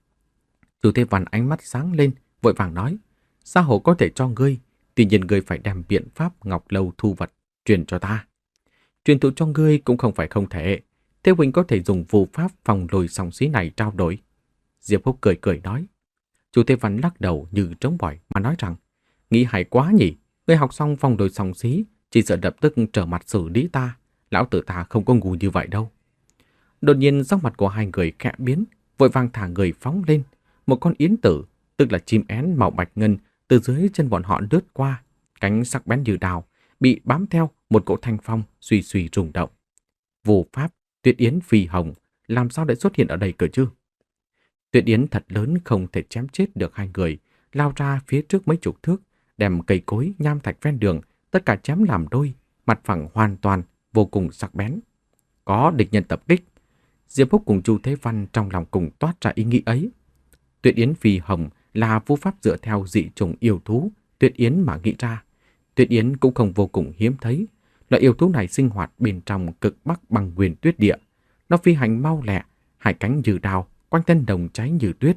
Chu Thế Văn ánh mắt sáng lên, vội vàng nói: Da hổ có thể cho ngươi, tuy nhiên ngươi phải đem biện pháp ngọc lâu thu vật truyền cho ta. Truyền thụ cho ngươi cũng không phải không thể. Thế Huynh có thể dùng phù pháp phòng lùi sóng xí này trao đổi. Diệp Húc cười cười nói. Chu Thế Văn lắc đầu như trống bỏi mà nói rằng: Nghĩ hay quá nhỉ, ngươi học xong phòng lùi sóng xí, chỉ sợ lập tức trở mặt xử lý ta. Lão tử ta không có ngu như vậy đâu. Đột nhiên sắc mặt của hai người khẽ biến, vội vàng thả người phóng lên. Một con yến tử, tức là chim én màu bạch ngân, từ dưới chân bọn họ lướt qua, cánh sắc bén như đào, bị bám theo một cỗ thanh phong suy suy rung động. Vô pháp, Tuyết Yến phi hồng, làm sao lại xuất hiện ở đây cơ chứ? Tuyết Yến thật lớn không thể chém chết được hai người, lao ra phía trước mấy chục thước, đem cây cối, nham thạch ven đường, tất cả chém làm đôi, mặt phẳng hoàn toàn, vô cùng sắc bén. Có địch nhân tập kích. Diệp Húc cùng Chu Thế Văn trong lòng cùng toát ra ý nghĩ ấy. Tuyết Yến phi hồng là vô pháp dựa theo dị chủng yêu thú Tuyết Yến mà nghĩ ra. Tuyết Yến cũng không vô cùng hiếm thấy. Loại yêu thú này sinh hoạt bên trong cực bắc băng nguyên tuyết địa. Nó phi hành mau lẹ, hai cánh như đao, quanh thân đồng cháy như tuyết.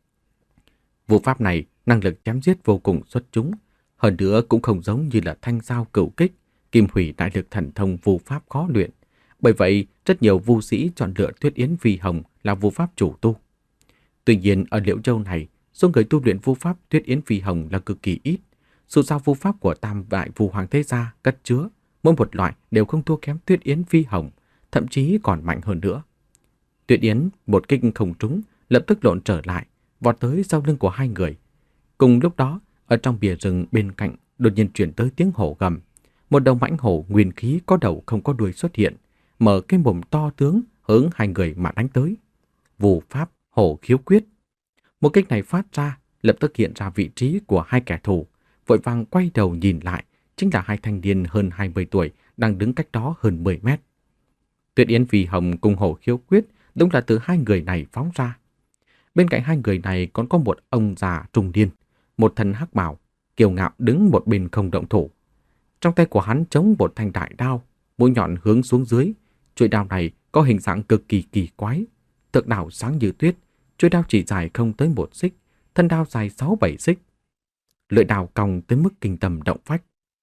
Vụ pháp này năng lực chém giết vô cùng xuất chúng, hơn nữa cũng không giống như là thanh dao cửu kích, kim hủy đại lực thần thông vu pháp khó luyện. Bởi vậy, rất nhiều vu sĩ chọn lựa Tuyết Yến phi hồng là vu pháp chủ tu. Tuy nhiên, ở Liễu Châu này, số người tu luyện vu pháp Tuyết Yến phi hồng là cực kỳ ít. Dù sao vu pháp của tam đại vu hoàng thế gia cất chứa, mỗi một loại đều không thua kém Tuyết Yến phi hồng, thậm chí còn mạnh hơn nữa. Tuyết Yến một kích không trúng, lập tức lộn trở lại, vọt tới sau lưng của hai người. Cùng lúc đó, ở trong bìa rừng bên cạnh đột nhiên truyền tới tiếng hổ gầm. Một đầu mãnh hổ nguyên khí có đầu không có đuôi xuất hiện, mở cái mồm to tướng hướng hai người mà đánh tới. Vu pháp hổ khiếu quyết. Một kích này phát ra, lập tức hiện ra vị trí của hai kẻ thù, vội vàng quay đầu nhìn lại, chính là hai thanh niên hơn hai mươi tuổi đang đứng cách đó hơn mười mét. Tuyết Yến phi hồng cùng hổ khiếu quyết đúng là từ hai người này phóng ra. Bên cạnh hai người này còn có một ông già trung niên, một thân hắc bào, kiêu ngạo đứng một bên không động thủ. Trong tay của hắn chống một thanh đại đao, mũi nhọn hướng xuống dưới. Chuôi đao này có hình dạng cực kỳ kỳ quái, tượng đao sáng như tuyết, chuôi đao chỉ dài không tới một xích, thân đao dài sáu bảy xích. Lưỡi đao cong tới mức kinh tâm động phách.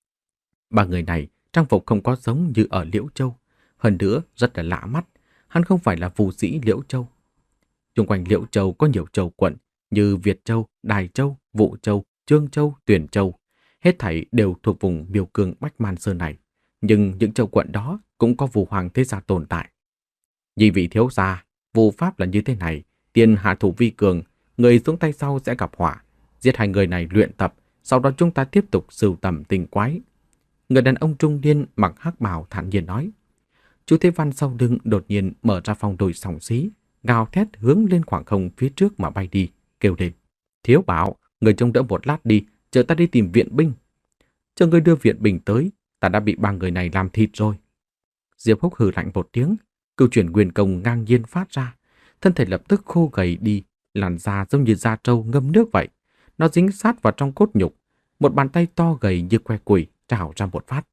Ba người này trang phục không có giống như ở Liễu Châu, hơn nữa rất là lạ mắt, hắn không phải là phù sĩ Liễu Châu. Xung quanh Liễu Châu có nhiều châu quận như Việt Châu, Đài Châu, Vũ Châu, Trương Châu, Tuyền Châu, hết thảy đều thuộc vùng Miêu Cương Bách Man Sơn này, nhưng những châu quận đó cũng có vu hoàng thế gia tồn tại. Nhị vị thiếu gia, vu pháp là như thế này, tiền hạ thủ vi cường, người xuống tay sau sẽ gặp họa, giết hai người này luyện tập, sau đó chúng ta tiếp tục sưu tầm tình quái. Người đàn ông trung niên mặc hắc bào thản nhiên nói. Chu Thế Văn sau lưng đột nhiên mở ra phong đồi sòng xí, gào thét hướng lên khoảng không phía trước mà bay đi, kêu lên: Thiếu bảo, người trông đỡ một lát đi, chờ ta đi tìm viện binh. Chờ người đưa viện binh tới, ta đã bị ba người này làm thịt rồi. Diệp Húc hừ lạnh một tiếng, cửu chuyển nguyên công ngang nhiên phát ra, thân thể lập tức khô gầy đi, làn da giống như da trâu ngâm nước vậy. Nó dính sát vào trong cốt nhục, một bàn tay to gầy như que củi trào ra một phát.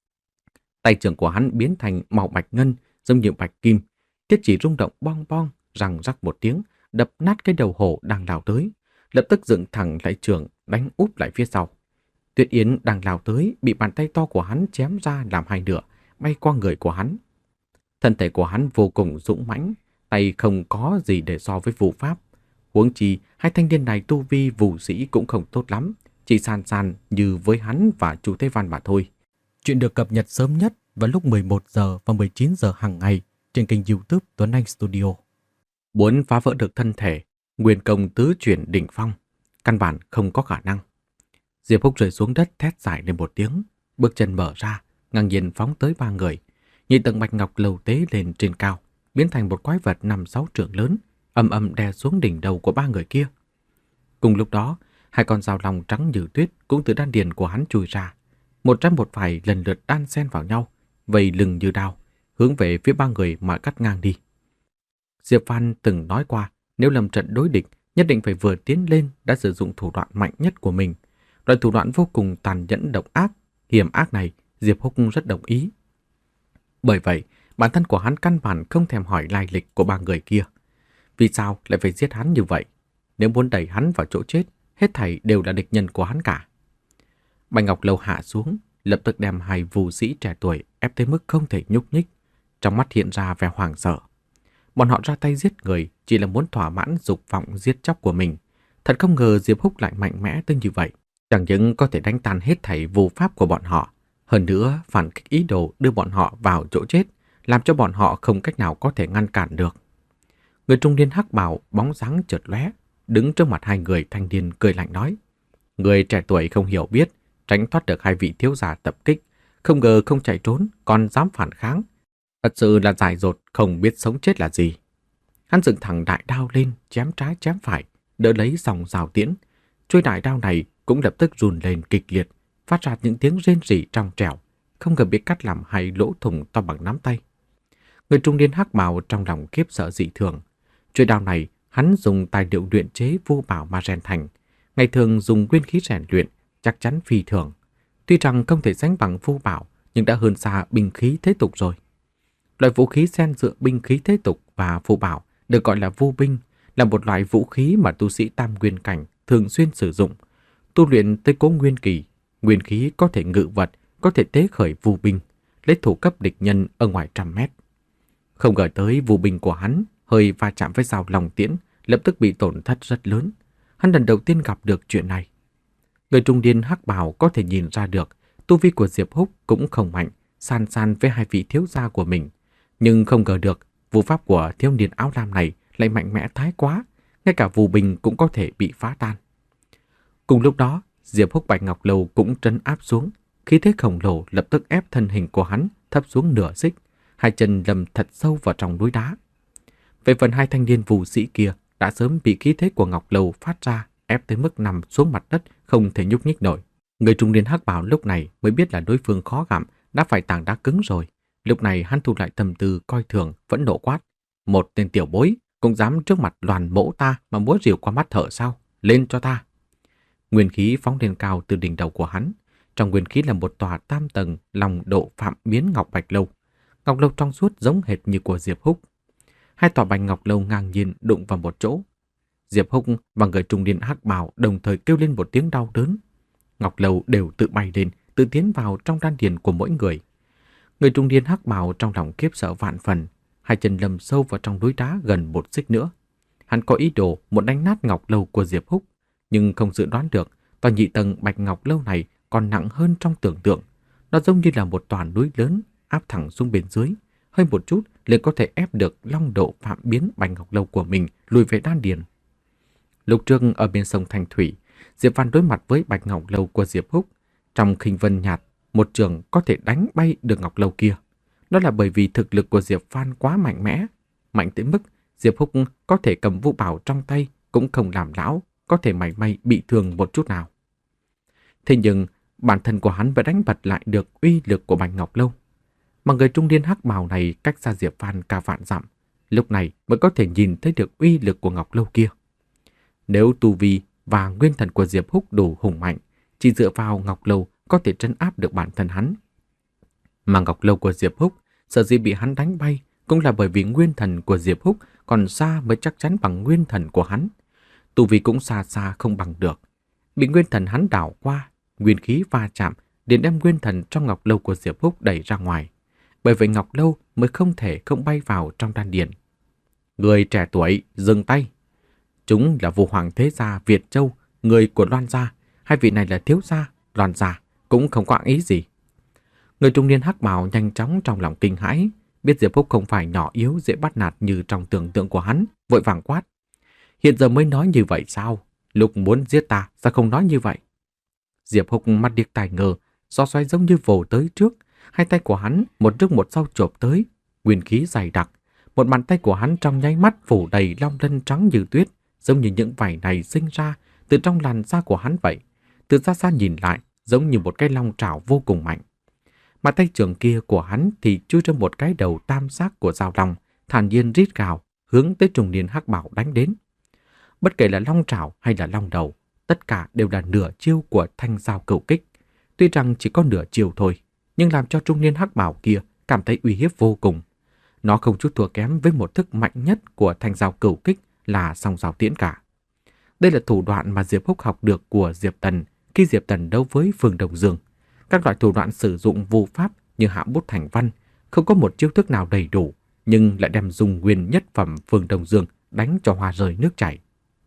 Tay trưởng của hắn biến thành màu bạch ngân, giống như bạch kim, thiết chỉ rung động bong bong, răng rắc một tiếng, đập nát cái đầu hổ đang lao tới, lập tức dựng thẳng lại trường, đánh úp lại phía sau. Tuyết Yến đang lao tới, bị bàn tay to của hắn chém ra làm hai nửa, bay qua người của hắn. Thân thể của hắn vô cùng dũng mãnh, tay không có gì để so với vụ pháp. Huống chi, hai thanh niên này tu vi vũ sĩ cũng không tốt lắm, chỉ san san như với hắn và Chu Thế Văn mà thôi. Chuyện được cập nhật sớm nhất vào lúc mười một giờ và mười chín giờ hàng ngày trên kênh YouTube Tuấn Anh Studio. Muốn phá vỡ được thân thể, nguyên công tứ chuyển đỉnh phong, căn bản không có khả năng. Diệp Húc rơi xuống đất thét dài lên một tiếng, bước chân mở ra, ngang nhiên phóng tới ba người. Nhị tầng bạch ngọc lầu tế lên trên cao, biến thành một quái vật năm sáu trượng lớn, ầm ầm đè xuống đỉnh đầu của ba người kia. Cùng lúc đó, hai con dao long trắng như tuyết cũng từ đan điền của hắn chui ra, một trái một phải lần lượt đan xen vào nhau, vây lưng như đao, hướng về phía ba người mà cắt ngang đi. Diệp Văn từng nói qua, nếu lâm trận đối địch, nhất định phải vừa tiến lên đã sử dụng thủ đoạn mạnh nhất của mình. Loại thủ đoạn vô cùng tàn nhẫn độc ác, hiểm ác này, Diệp Húc rất đồng ý. Bởi vậy, bản thân của hắn căn bản không thèm hỏi lai lịch của ba người kia. Vì sao lại phải giết hắn như vậy? Nếu muốn đẩy hắn vào chỗ chết, hết thảy đều là địch nhân của hắn cả. Bạch Ngọc Lâu hạ xuống, lập tức đem hai vũ sĩ trẻ tuổi ép tới mức không thể nhúc nhích, trong mắt hiện ra vẻ hoảng sợ. Bọn họ ra tay giết người chỉ là muốn thỏa mãn dục vọng giết chóc của mình. Thật không ngờ Diệp Húc lại mạnh mẽ tới như vậy, chẳng những có thể đánh tan hết thảy vũ pháp của bọn họ, hơn nữa phản kích ý đồ đưa bọn họ vào chỗ chết, làm cho bọn họ không cách nào có thể ngăn cản được. Người trung niên hắc bào bóng dáng chợt lóe, đứng trước mặt hai người thanh niên cười lạnh nói: người trẻ tuổi không hiểu biết, tránh thoát được hai vị thiếu gia tập kích, không ngờ không chạy trốn còn dám phản kháng, thật sự là dại dột, không biết sống chết là gì. Hắn dựng thẳng đại đao lên, chém trái chém phải, đỡ lấy dòng rào tiễn. Chuôi đại đao này cũng lập tức run lên kịch liệt, phát ra những tiếng rên rỉ trong trẻo, không ngờ bị cắt làm hai lỗ thủng to bằng nắm tay. Người trung niên hắc bào trong lòng khiếp sợ dị thường. Chuôi đao này hắn dùng tài liệu luyện chế vu bảo mà rèn thành, ngày thường dùng nguyên khí rèn luyện, chắc chắn phi thường. Tuy rằng không thể sánh bằng vu bảo, nhưng đã hơn xa binh khí thế tục rồi. Loại vũ khí xen giữa binh khí thế tục và vu bảo được gọi là vu binh, là một loại vũ khí mà tu sĩ tam nguyên cảnh thường xuyên sử dụng. Tu luyện tới cố nguyên kỳ, nguyên khí có thể ngự vật, có thể tế khởi vu binh, lấy thủ cấp địch nhân ở ngoài trăm mét. Không ngờ tới vu binh của hắn hơi va chạm với dao long tiễn, lập tức bị tổn thất rất lớn. Hắn lần đầu tiên gặp được chuyện này. Người trung niên hắc bào có thể nhìn ra được tu vi của Diệp Húc cũng không mạnh, san san với hai vị thiếu gia của mình, nhưng không ngờ được vũ pháp của thiếu niên áo lam này lại mạnh mẽ thái quá, ngay cả vu binh cũng có thể bị phá tan. Cùng lúc đó, Diệp Húc Bạch Ngọc Lâu cũng trấn áp xuống, khí thế khổng lồ lập tức ép thân hình của hắn thấp xuống nửa xích, hai chân lầm thật sâu vào trong núi đá. Về phần hai thanh niên vũ sĩ kia đã sớm bị khí thế của Ngọc Lâu phát ra ép tới mức nằm xuống mặt đất không thể nhúc nhích nổi. Người trung niên hắc bào lúc này mới biết là đối phương khó gặm, đã phải tảng đá cứng rồi. Lúc này hắn thu lại tâm tư coi thường, vẫn nộ quát: một tên tiểu bối cũng dám trước mặt đoàn mẫu ta mà múa rìu qua mắt thợ sao? Lên cho ta! Nguyên khí phóng lên cao từ đỉnh đầu của hắn. Trong nguyên khí là một tòa tam tầng lòng độ phạm biến ngọc bạch lâu. Ngọc lâu trong suốt giống hệt như của Diệp Húc. Hai tòa bạch ngọc lâu ngang nhiên đụng vào một chỗ. Diệp Húc và người trung niên hắc bào đồng thời kêu lên một tiếng đau đớn. Ngọc lâu đều tự bay lên, tự tiến vào trong đan điền của mỗi người. Người trung niên hắc bào trong lòng khiếp sợ vạn phần, hai chân lầm sâu vào trong núi đá gần một xích nữa. Hắn có ý đồ muốn đánh nát ngọc lâu của Diệp Húc, nhưng không dự đoán được tòa nhị tầng bạch ngọc lâu này còn nặng hơn trong tưởng tượng. Nó giống như là một tòa núi lớn áp thẳng xuống bên dưới, hơi một chút liền có thể ép được long độ phạm biến bạch ngọc lâu của mình lùi về đan điền. Lúc trước ở bên sông Thanh Thủy, Diệp Văn đối mặt với bạch ngọc lâu của Diệp Húc, trong khinh vân nhạt, một trường có thể đánh bay được ngọc lâu kia. Đó là bởi vì thực lực của Diệp Văn quá mạnh mẽ, mạnh tới mức Diệp Húc có thể cầm vũ bảo trong tay cũng không làm lão, có thể mảy may bị thương một chút nào. Thế nhưng bản thân của hắn vẫn đánh bật lại được uy lực của bạch ngọc lâu, mà người trung niên hắc bào này cách xa Diệp Văn cả vạn dặm, lúc này mới có thể nhìn thấy được uy lực của ngọc lâu kia. Nếu tu vi và nguyên thần của Diệp Húc đủ hùng mạnh, chỉ dựa vào ngọc lâu có thể trấn áp được bản thân hắn. Mà ngọc lâu của Diệp Húc sở dĩ bị hắn đánh bay cũng là bởi vì nguyên thần của Diệp Húc còn xa mới chắc chắn bằng nguyên thần của hắn. Tu vi cũng xa xa không bằng được. Bị nguyên thần hắn đảo qua, nguyên khí va chạm liền đem nguyên thần trong ngọc lâu của Diệp Húc đẩy ra ngoài. Bởi vậy ngọc lâu mới không thể không bay vào trong đan điền. Người trẻ tuổi, dừng tay. Chúng là Vũ Hoàng thế gia Việt Châu, người của Loan gia. Hai vị này là thiếu gia, Loan gia, cũng không có ý gì. Người trung niên hắc bào nhanh chóng trong lòng kinh hãi, biết Diệp Húc không phải nhỏ yếu dễ bắt nạt như trong tưởng tượng của hắn, vội vàng quát. Hiện giờ mới nói như vậy sao? Lúc muốn giết ta, sao không nói như vậy? Diệp Húc mắt điếc tai ngơ, do xoay giống như vồ tới trước. Hai tay của hắn một trước một sau chộp tới, nguyên khí dày đặc. Một bàn tay của hắn trong nháy mắt phủ đầy long lân trắng như tuyết, giống như những vảy này sinh ra từ trong làn da của hắn vậy. Từ xa xa nhìn lại, giống như một cái long trảo vô cùng mạnh. Mà tay trường kia của hắn thì chui ra một cái đầu tam giác của dao long, thản nhiên rít gào, hướng tới trung niên hắc bảo đánh đến. Bất kể là long trảo hay là long đầu, tất cả đều là nửa chiêu của thanh dao cửu kích. Tuy rằng chỉ có nửa chiêu thôi, nhưng làm cho trung niên hắc bảo kia cảm thấy uy hiếp vô cùng. Nó không chút thua kém với một thức mạnh nhất của thanh dao cửu kích là song dao tiễn cả. Đây là thủ đoạn mà Diệp Húc học được của Diệp Tần khi Diệp Tần đấu với Phương Đông Dương. Các loại thủ đoạn sử dụng vu pháp như hạ bút thành văn, không có một chiêu thức nào đầy đủ, nhưng lại đem dùng nguyên nhất phẩm Phương Đông Dương đánh cho hoa rơi nước chảy.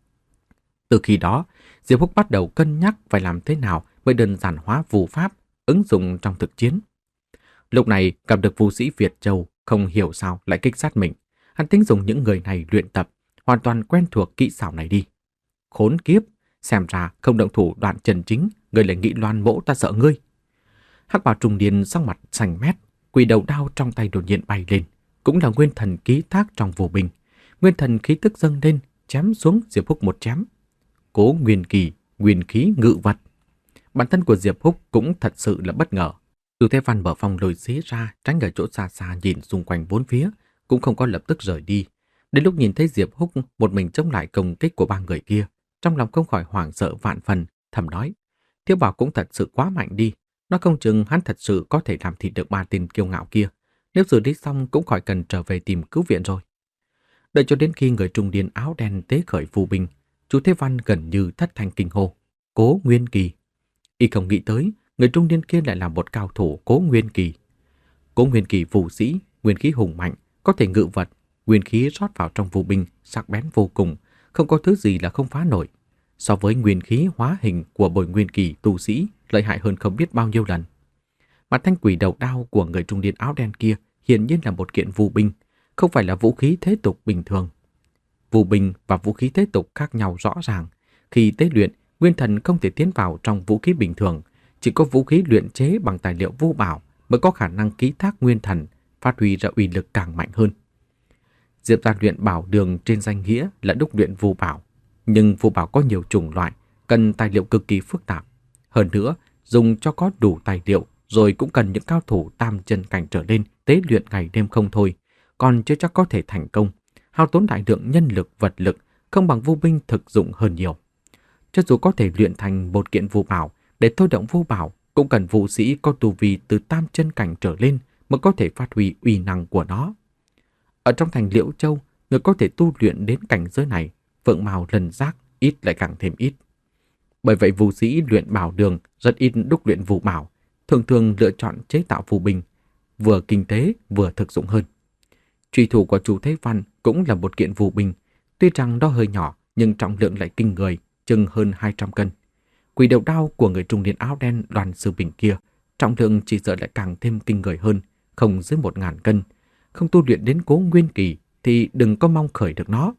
Từ khi đó, Diệp Húc bắt đầu cân nhắc phải làm thế nào mới đơn giản hóa vu pháp, ứng dụng trong thực chiến. Lúc này gặp được vu sĩ Việt Châu, không hiểu sao lại kích sát mình. Hắn tính dùng những người này luyện tập, hoàn toàn quen thuộc kỹ xảo này đi. Khốn kiếp, xem ra không động thủ đoạn chân chính, người lại nghĩ loan mỗ ta sợ ngươi. Hắc bào trung niên sắc mặt xanh mét, quỷ đầu đao trong tay đột nhiên bay lên, cũng là nguyên thần ký thác trong vô binh. Nguyên thần khí tức dâng lên, chém xuống Diệp Húc một chém. Cố nguyên kỳ, nguyên khí ngự vật. Bản thân của Diệp Húc cũng thật sự là bất ngờ. Chu Thế Văn mở phòng lùi xí ra, tránh ở chỗ xa xa nhìn xung quanh bốn phía, cũng không có lập tức rời đi. Đến lúc nhìn thấy Diệp Húc một mình chống lại công kích của ba người kia, trong lòng không khỏi hoảng sợ vạn phần, thầm nói: Thiếu Bảo cũng thật sự quá mạnh đi, nó không chừng hắn thật sự có thể làm thịt được ba tên kiêu ngạo kia. Nếu xử lý xong cũng khỏi cần trở về tìm cứu viện rồi. Đợi cho đến khi người trung niên áo đen tế khởi phù binh, Chu Thế Văn gần như thất thanh kinh hô: Cố Nguyên Kỳ! Y không nghĩ tới người trung niên kia lại là một cao thủ Cố Nguyên Kỳ. Cố Nguyên Kỳ phù sĩ, nguyên khí hùng mạnh, có thể ngự vật, nguyên khí rót vào trong phù binh sắc bén vô cùng, không có thứ gì là không phá nổi. So với nguyên khí hóa hình của Bồi Nguyên Kỳ tu sĩ, lợi hại hơn không biết bao nhiêu lần. Mà thanh quỷ đầu đao của người trung niên áo đen kia hiển nhiên là một kiện phù binh, không phải là vũ khí thế tục bình thường. Phù binh và vũ khí thế tục khác nhau rõ ràng. Khi tế luyện, nguyên thần không thể tiến vào trong vũ khí bình thường, chỉ có vũ khí luyện chế bằng tài liệu vu bảo mới có khả năng ký thác nguyên thần, phát huy ra uy lực càng mạnh hơn. Diệp gia luyện bảo đường trên danh nghĩa là đúc luyện vu bảo, nhưng vu bảo có nhiều chủng loại, cần tài liệu cực kỳ phức tạp. Hơn nữa, dùng cho có đủ tài liệu rồi cũng cần những cao thủ tam chân cảnh trở lên tế luyện ngày đêm không thôi, còn chưa chắc có thể thành công. Hao tốn đại lượng nhân lực vật lực, không bằng vu binh thực dụng hơn nhiều. Cho dù có thể luyện thành một kiện vu bảo, để thôi động vu bảo cũng cần vũ sĩ có tu vi từ tam chân cảnh trở lên mới có thể phát huy uy năng của nó. Ở trong thành Liễu Châu, người có thể tu luyện đến cảnh giới này, phượng mào lần giác ít lại càng thêm ít. Bởi vậy vũ sĩ luyện bảo đường rất ít đúc luyện vu bảo, thường thường lựa chọn chế tạo phù binh, vừa kinh tế vừa thực dụng hơn. Truy thủ của Chu Thế Văn cũng là một kiện phù binh, tuy rằng nó hơi nhỏ nhưng trọng lượng lại kinh người, chừng hơn hai trăm cân. Quỷ đầu đao của người trung niên áo đen Đoàn Sư Bình kia, trọng lượng chỉ sợ lại càng thêm kinh người hơn, không dưới một ngàn cân. Không tu luyện đến Cố Nguyên Kỳ thì đừng có mong khởi được nó.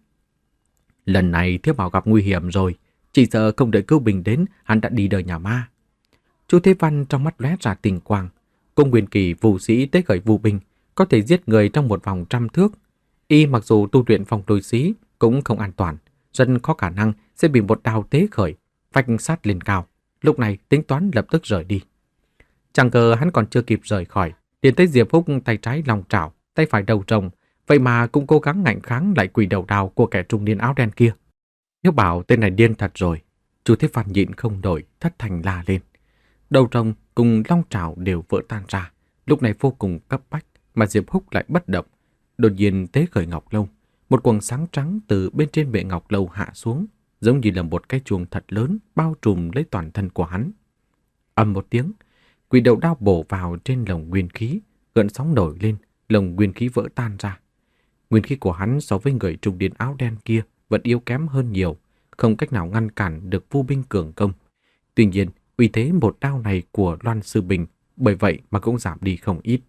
Lần này Thiếu Bảo gặp nguy hiểm rồi, chỉ sợ không đợi cứu bình đến, hắn đã đi đời nhà ma. Chu Thế Văn trong mắt lóe ra tình quang. Cố Nguyên Kỳ vũ sĩ tế khởi vu binh, có thể giết người trong một vòng trăm thước. Y mặc dù tu luyện phong lôi sĩ cũng không an toàn, rất có khả năng sẽ bị một đao tế khởi, vạch sát lên cao. Lúc này tính toán lập tức rời đi. Chẳng ngờ hắn còn chưa kịp rời khỏi, liền thấy Diệp Húc tay trái long trảo, tay phải đầu rồng, vậy mà cũng cố gắng ngạnh kháng lại quỷ đầu đao của kẻ trung niên áo đen kia. Nếu bảo tên này điên thật rồi, Chu Thế Văn nhịn không nổi, thất thành la lên. Đầu rồng cùng long trảo đều vỡ tan ra, lúc này vô cùng cấp bách, mà Diệp Húc lại bất động. Đột nhiên tế khởi ngọc lâu, một quầng sáng trắng từ bên trên bệ ngọc lâu hạ xuống, giống như là một cái chuông thật lớn bao trùm lấy toàn thân của hắn. ầm một tiếng, quỷ đầu đao bổ vào trên lồng nguyên khí, gợn sóng nổi lên, lồng nguyên khí vỡ tan ra. Nguyên khí của hắn so với người trung niên áo đen kia vẫn yếu kém hơn nhiều, không cách nào ngăn cản được vu binh cường công. Tuy nhiên, uy thế một đao này của Loan Sư Bình bởi vậy mà cũng giảm đi không ít.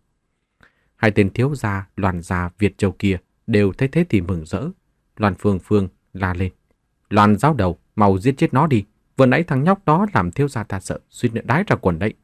Hai tên thiếu gia Loan gia Việt Châu kia đều thấy thế thì mừng rỡ. Loan Phương Phương la lên: "Loan giáo đầu, mau giết chết nó đi, vừa nãy thằng nhóc đó làm thiếu gia ta sợ suýt nữa đái ra quần đấy."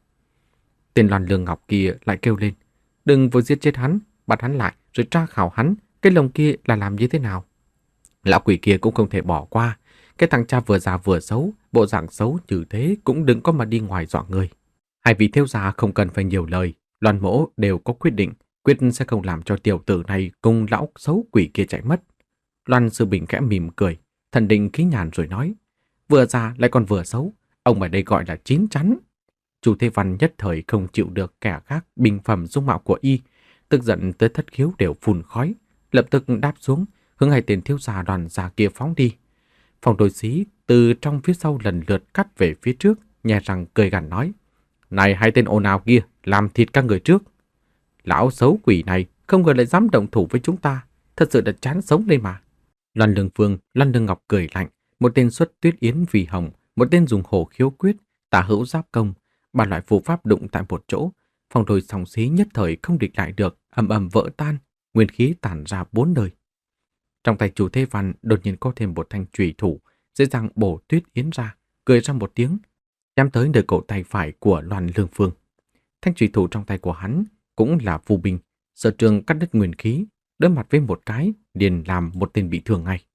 Tên Loan Lương Ngọc kia lại kêu lên: "Đừng vội giết chết hắn, bắt hắn lại rồi tra khảo hắn, cái lồng kia là làm như thế nào?" Lão quỷ kia cũng không thể bỏ qua, cái thằng cha vừa già vừa xấu, bộ dạng xấu như thế cũng đừng có mà đi ngoài dọa người. Hai vị thiếu gia không cần phải nhiều lời, Loan Mỗ đều có quyết định, quyết sẽ không làm cho tiểu tử này cùng lão xấu quỷ kia chạy mất. Loan Sư Bình khẽ mỉm cười, thần định khí nhàn rồi nói: "Vừa già lại còn vừa xấu, ông ở đây gọi là chín chắn." Chu Thế Văn nhất thời không chịu được kẻ khác bình phẩm dung mạo của y, tức giận tới thất khiếu đều phun khói, lập tức đáp xuống, hướng hai tên thiếu gia đoàn già kia phóng đi. Phòng đối xí từ trong phía sau lần lượt cắt về phía trước, nhè răng cười gằn nói: "Này hai tên ồn ào kia, làm thịt các người trước. Lão xấu quỷ này không ngờ lại dám động thủ với chúng ta, thật sự là chán sống đây mà." Loan Lương Phương, Loan Lương Ngọc cười lạnh, một tên xuất tuyết yến vì hồng, một tên dùng hổ khiếu quyết, tả hữu giáp công, ba loại phù pháp đụng tại một chỗ, phòng đồi sòng xí nhất thời không địch lại được, ầm ầm vỡ tan, nguyên khí tản ra bốn nơi. Trong tay Chu Thế Văn đột nhiên có thêm một thanh chùy thủ, dễ dàng bổ tuyết yến ra, cười ra một tiếng, nhắm tới nơi cổ tay phải của Loan Lương Phương. Thanh chùy thủ trong tay của hắn cũng là phù binh, sở trường cắt đứt nguyên khí, đối mặt với một cái liền làm một tên bị thương ngay.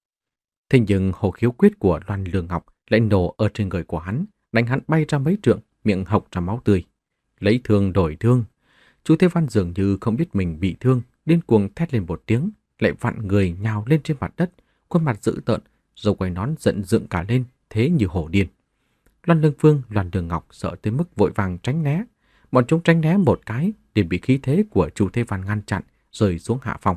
Thế nhưng hổ khiếu quyết của Loan Lương Ngọc lại nổ ở trên người của hắn, đánh hắn bay ra mấy trượng, miệng hộc ra máu tươi. Lấy thương đổi thương, Chu Thế Văn dường như không biết mình bị thương, điên cuồng thét lên một tiếng, lại vặn người nhào lên trên mặt đất, khuôn mặt dữ tợn, râu quai nón giận dựng cả lên, thế như hổ điên. Loan Lương Phương, Loan Lương Ngọc sợ tới mức vội vàng tránh né, bọn chúng tránh né một cái, liền bị khí thế của Chu Thế Văn ngăn chặn, rơi xuống hạ phòng.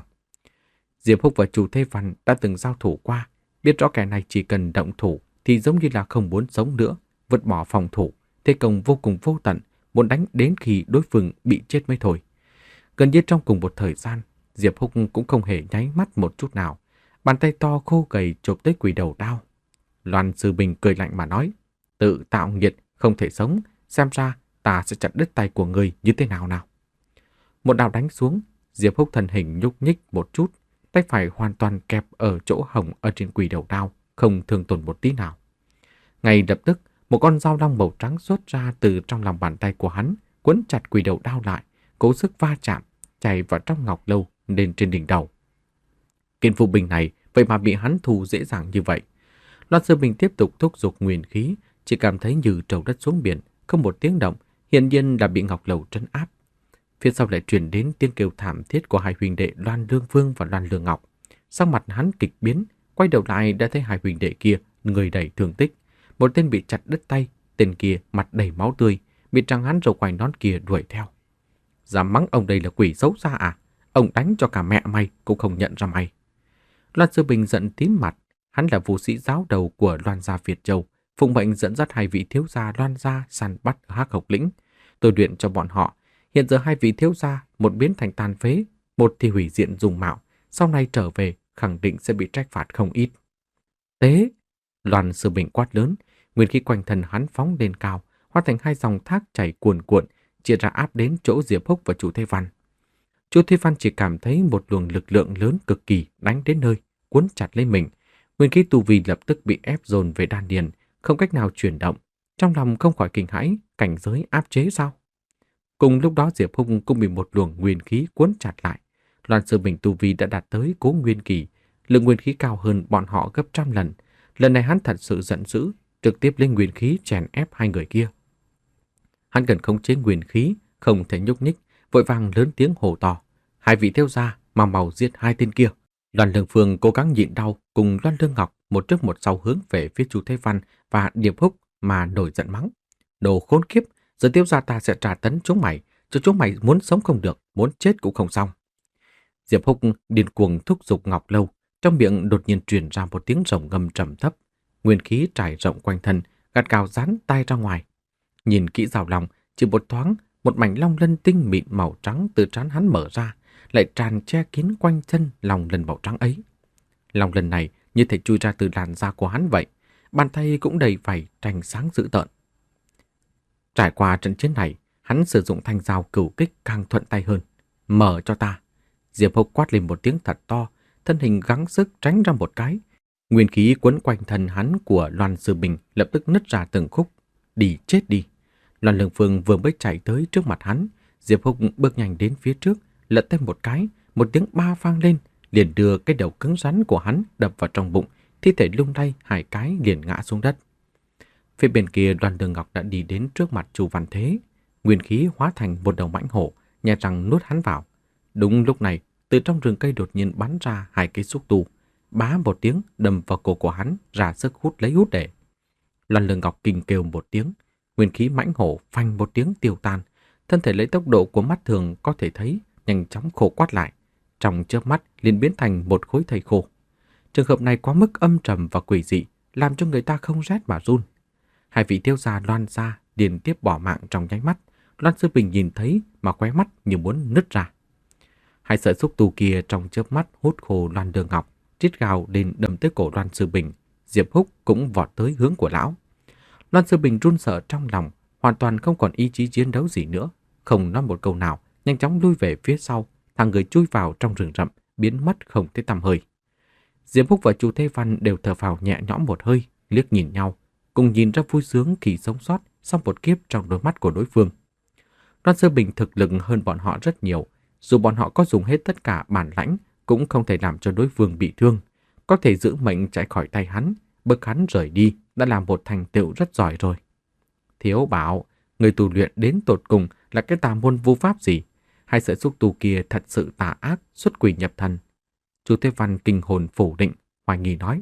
Diệp Húc và Chu Thế Văn đã từng giao thủ qua, biết rõ kẻ này chỉ cần động thủ thì giống như là không muốn sống nữa, vứt bỏ phòng thủ, thế công vô cùng vô tận, muốn đánh đến khi đối phương bị chết mới thôi. Gần như trong cùng một thời gian, Diệp Húc cũng không hề nháy mắt một chút nào, bàn tay to khô gầy chộp tới quỷ đầu đao. Loan Sư Bình cười lạnh mà nói: "Tự tạo nghiệt, không thể sống, xem ra ta sẽ chặt đứt tay của người như thế nào nào." Một đao đánh xuống, Diệp Húc thân hình nhúc nhích một chút, tay phải hoàn toàn kẹp ở chỗ hồng ở trên quỷ đầu đao, không thương tổn một tí nào. Ngay lập tức, một con dao long màu trắng xuất ra từ trong lòng bàn tay của hắn, quấn chặt quỷ đầu đao lại, cố sức va chạm, chảy vào trong ngọc lâu lên trên đỉnh đầu. Kiện phù binh này vậy mà bị hắn thu dễ dàng như vậy. Loan Sư Bình tiếp tục thúc giục nguyên khí, chỉ cảm thấy như trầu đất xuống biển, không một tiếng động, hiển nhiên là bị ngọc lầu trấn áp. Phía sau lại truyền đến tiếng kêu thảm thiết của hai huynh đệ Loan Lương Vương và Loan Lương Ngọc. Sắc mặt hắn kịch biến, quay đầu lại đã thấy hai huynh đệ kia người đầy thương tích, một tên bị chặt đứt tay, tên kia mặt đầy máu tươi, bị trăng hắn râu quai nón kia đuổi theo. Dám mắng ông đây là quỷ xấu xa à? Ông đánh cho cả mẹ mày cũng không nhận ra mày. Loan Sư Bình giận tím mặt, hắn là vũ sĩ giáo đầu của Loan gia Việt Châu, phụng mệnh dẫn dắt hai vị thiếu gia Loan gia săn bắt ở Hắc Hộc Lĩnh. Tôi luyện cho bọn họ. Hiện giờ hai vị thiếu gia, một biến thành tàn phế, một thì hủy diện dùng mạo, sau này trở về khẳng định sẽ bị trách phạt không ít. Tế! Loan Sư Bình quát lớn, nguyên khí quanh thân hắn phóng lên cao, hóa thành hai dòng thác chảy cuồn cuộn, chia ra áp đến chỗ Diệp Húc và Chu Thế Văn. Chu Thế Văn chỉ cảm thấy một luồng lực lượng lớn cực kỳ đánh đến nơi, cuốn chặt lấy mình. Nguyên khí tu vi lập tức bị ép dồn về đan điền, không cách nào chuyển động. Trong lòng không khỏi kinh hãi, cảnh giới áp chế sao? Cùng lúc đó Diệp Húc cũng bị một luồng nguyên khí cuốn chặt lại. Loan Sư Bình tu vi đã đạt tới Cố Nguyên kỳ, lượng nguyên khí cao hơn bọn họ gấp trăm lần. Lần này hắn thật sự giận dữ, trực tiếp lên nguyên khí chèn ép hai người kia. Hắn cần khống chế nguyên khí, không thể nhúc nhích, vội vàng lớn tiếng hô to: "Hai vị thiếu gia, mau mau giết hai tên kia!" Loan Lương Phương cố gắng nhịn đau, cùng Loan Lương Ngọc một trước một sau hướng về phía Chu Thế Văn và Diệp Húc mà nổi giận mắng: "Đồ khốn kiếp, giờ thiếu gia ta sẽ trả tấn chúng mày, cho chúng mày muốn sống không được, muốn chết cũng không xong." Diệp Húc điên cuồng thúc giục ngọc lâu, trong miệng đột nhiên truyền ra một tiếng rồng ngâm trầm thấp, nguyên khí trải rộng quanh thân, gắt gao dán tay ra ngoài. Nhìn kỹ vào lòng, chỉ một thoáng, một mảnh long lân tinh mịn màu trắng từ trán hắn mở ra, lại tràn che kín quanh chân long lân màu trắng ấy. Long lân này như thể chui ra từ làn da của hắn vậy, bàn tay cũng đầy vảy tranh sáng dữ tợn. Trải qua trận chiến này, hắn sử dụng thanh dao cửu kích càng thuận tay hơn. Mở cho ta. Diệp Húc quát lên một tiếng thật to, thân hình gắng sức tránh ra một cái. Nguyên khí quấn quanh thân hắn của Loan Sư Bình lập tức nứt ra từng khúc. Đi chết đi. Loan Lương Phương vừa mới chạy tới trước mặt hắn, Diệp Húc bước nhanh đến phía trước, lật tay một cái, một tiếng ba vang lên, liền đưa cái đầu cứng rắn của hắn đập vào trong bụng, thi thể lung lay hai cái liền ngã xuống đất. Phía bên kia Loan Lương Ngọc đã đi đến trước mặt Chu Văn Thế, nguyên khí hóa thành một đầu mãnh hổ, nhè răng nuốt hắn vào. Đúng lúc này, từ trong rừng cây đột nhiên bắn ra hai cây xúc tu, bá một tiếng đâm vào cổ của hắn, ra sức hút lấy hút để. Loan Lương Ngọc kinh kêu một tiếng, nguyên khí mãnh hổ phanh một tiếng tiêu tan, thân thể lấy tốc độ của mắt thường có thể thấy nhanh chóng khô quắt lại, trong chớp mắt liền biến thành một khối thây khô. Trường hợp này quá mức âm trầm và quỷ dị, làm cho người ta không rét mà run. Hai vị thiếu gia Loan gia liên tiếp bỏ mạng trong nháy mắt, Loan Sư Bình nhìn thấy mà khóe mắt như muốn nứt ra. Hai sợi xúc tu kia trong chớp mắt hút khô Loan Lương Ngọc, rít gào đến đâm tới cổ Loan Sư Bình. Diệp Húc cũng vọt tới hướng của lão. Loan Sư Bình run sợ trong lòng, hoàn toàn không còn ý chí chiến đấu gì nữa, không nói một câu nào, nhanh chóng lui về phía sau, thằng người chui vào trong rừng rậm, biến mất không thấy tăm hơi. Diệp Húc và Chu Thế Văn đều thở phào nhẹ nhõm một hơi, liếc nhìn nhau, cùng nhìn ra vui sướng khi sống sót sau một kiếp trong đôi mắt của đối phương. Loan Sư Bình thực lực hơn bọn họ rất nhiều, dù bọn họ có dùng hết tất cả bản lãnh, cũng không thể làm cho đối phương bị thương, có thể giữ mệnh chạy khỏi tay hắn, bức hắn rời đi đã là một thành tựu rất giỏi rồi. Thiếu bảo, người tu luyện đến tột cùng là cái tà môn vu pháp gì? Hai sợi xúc tu kia thật sự tà ác, xuất quỷ nhập thần. Chu Thế Văn kinh hồn phủ định, hoài nghi nói.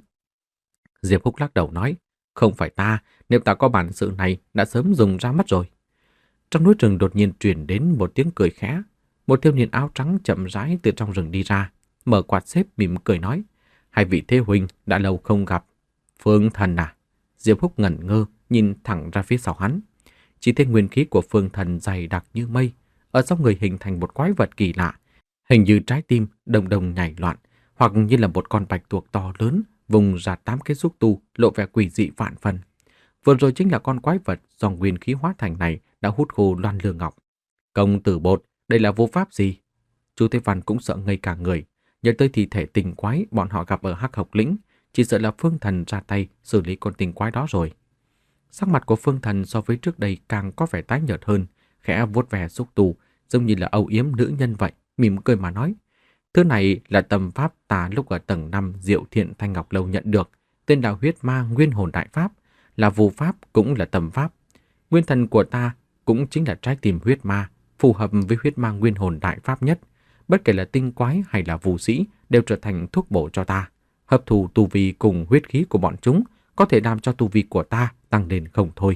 Diệp Húc lắc đầu nói, không phải ta, nếu ta có bản sự này đã sớm dùng ra mất rồi. Trong núi rừng đột nhiên truyền đến một tiếng cười khẽ. Một thiếu niên áo trắng chậm rãi từ trong rừng đi ra, mở quạt xếp mỉm cười nói, hai vị thế huynh đã lâu không gặp. Phương Thần à? Diệp Húc ngẩn ngơ, nhìn thẳng ra phía sau hắn. Chỉ thấy nguyên khí của Phương Thần dày đặc như mây, ở trong người hình thành một quái vật kỳ lạ, hình như trái tim đồng đồng nhảy loạn, hoặc như là một con bạch tuộc to lớn vùng ra tám cái xúc tu, lộ vẻ quỷ dị vạn phần. Vừa rồi chính là con quái vật do nguyên khí hóa thành này đã hút khô Loan Lương Ngọc. Công tử Bột, đây là vô pháp gì? Chu Thế Văn cũng sợ ngây cả người, nhớ tới thi thể tình quái bọn họ gặp ở Hắc Học Lĩnh, chỉ sợ là Phương Thần ra tay xử lý con tình quái đó rồi. Sắc mặt của Phương Thần so với trước đây càng có vẻ tái nhợt hơn, khẽ vuốt ve xúc tu, giống như là âu yếm nữ nhân vậy, mỉm cười mà nói. Thứ này là tầm pháp ta lúc ở tầng năm Diệu Thiện Thanh Ngọc Lâu nhận được, tên là huyết ma nguyên hồn đại pháp, là phù pháp cũng là tầm pháp. Nguyên thần của ta cũng chính là trái tim huyết ma, phù hợp với huyết ma nguyên hồn đại pháp nhất. Bất kể là tinh quái hay là phù sĩ đều trở thành thuốc bổ cho ta. Hấp thụ tu vi cùng huyết khí của bọn chúng có thể làm cho tu vi của ta tăng lên không thôi.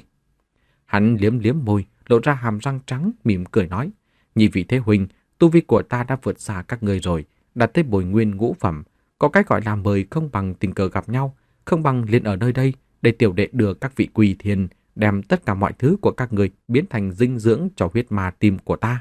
Hắn liếm liếm môi, lộ ra hàm răng trắng, mỉm cười nói, nhị vị thế huynh, tu vi của ta đã vượt xa các ngươi rồi, đạt tới bồi nguyên ngũ phẩm. Có cái gọi là mời không bằng tình cờ gặp nhau, không bằng liền ở nơi đây để tiểu đệ đưa các vị quỳ thiên, đem tất cả mọi thứ của các người biến thành dinh dưỡng cho huyết ma tim của ta.